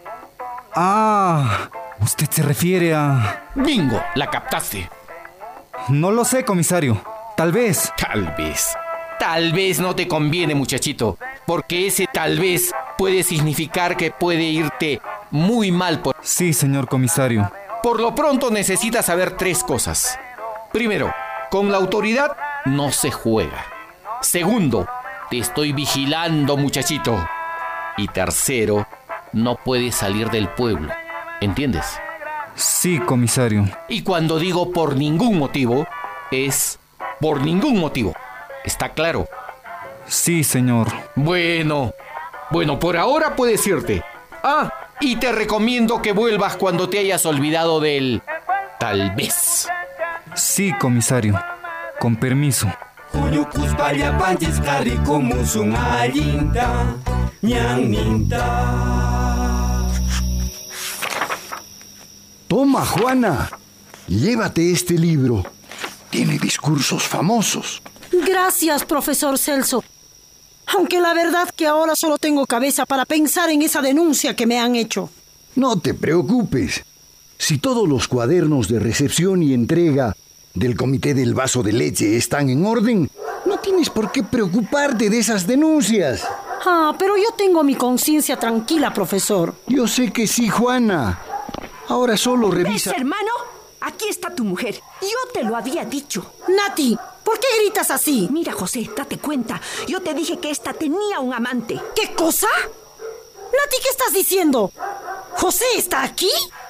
Ah, usted se refiere a... ¡Bingo! La captaste. No lo sé, comisario. Tal vez. Tal vez. Tal vez no te conviene, muchachito. Porque ese tal vez puede significar que puede irte muy mal por... Sí, señor comisario. Por lo pronto necesitas saber tres cosas. Primero, con la autoridad no se juega. Segundo, te estoy vigilando, muchachito. Y tercero, no puedes salir del pueblo. ¿Entiendes? Sí, comisario. Y cuando digo por ningún motivo, es por ningún motivo. ¿Está claro? Sí, señor. Bueno, bueno, por ahora puedes irte. Ah, y te recomiendo que vuelvas cuando te hayas olvidado del tal vez. Sí, comisario. Con permiso. Toma, Juana. Llévate este libro. Tiene discursos famosos. Gracias, profesor Celso. Aunque la verdad que ahora solo tengo cabeza para pensar en esa denuncia que me han hecho. No te preocupes. Si todos los cuadernos de recepción y entrega del Comité del Vaso de Leche están en orden, no tienes por qué preocuparte de esas denuncias. Ah, pero yo tengo mi conciencia tranquila, profesor. Yo sé que sí, Juana. Ahora solo revisa... ¿Ves, hermano? Aquí está tu mujer. Yo te lo había dicho. Nati, ¿por qué gritas así? Mira, José, date cuenta. Yo te dije que esta tenía un amante. ¿Qué cosa? Nati, ¿qué estás diciendo? ¿José está aquí?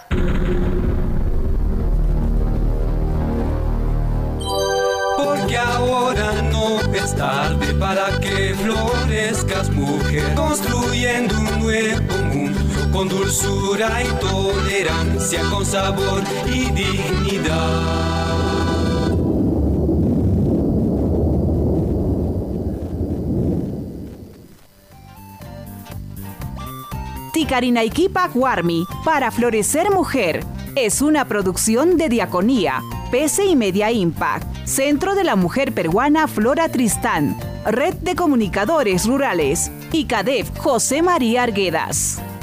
Porque ahora no es tarde para que florezcas, mujer, construyendo un nuevo mundo con dulzura y tolerancia, con sabor y dignidad. Ticarinaiquipa Guarmi, para florecer mujer, es una producción de Diaconía, P C y Media Impact, Centro de la Mujer Peruana Flora Tristán, Red de Comunicadores Rurales y CADEF José María Arguedas.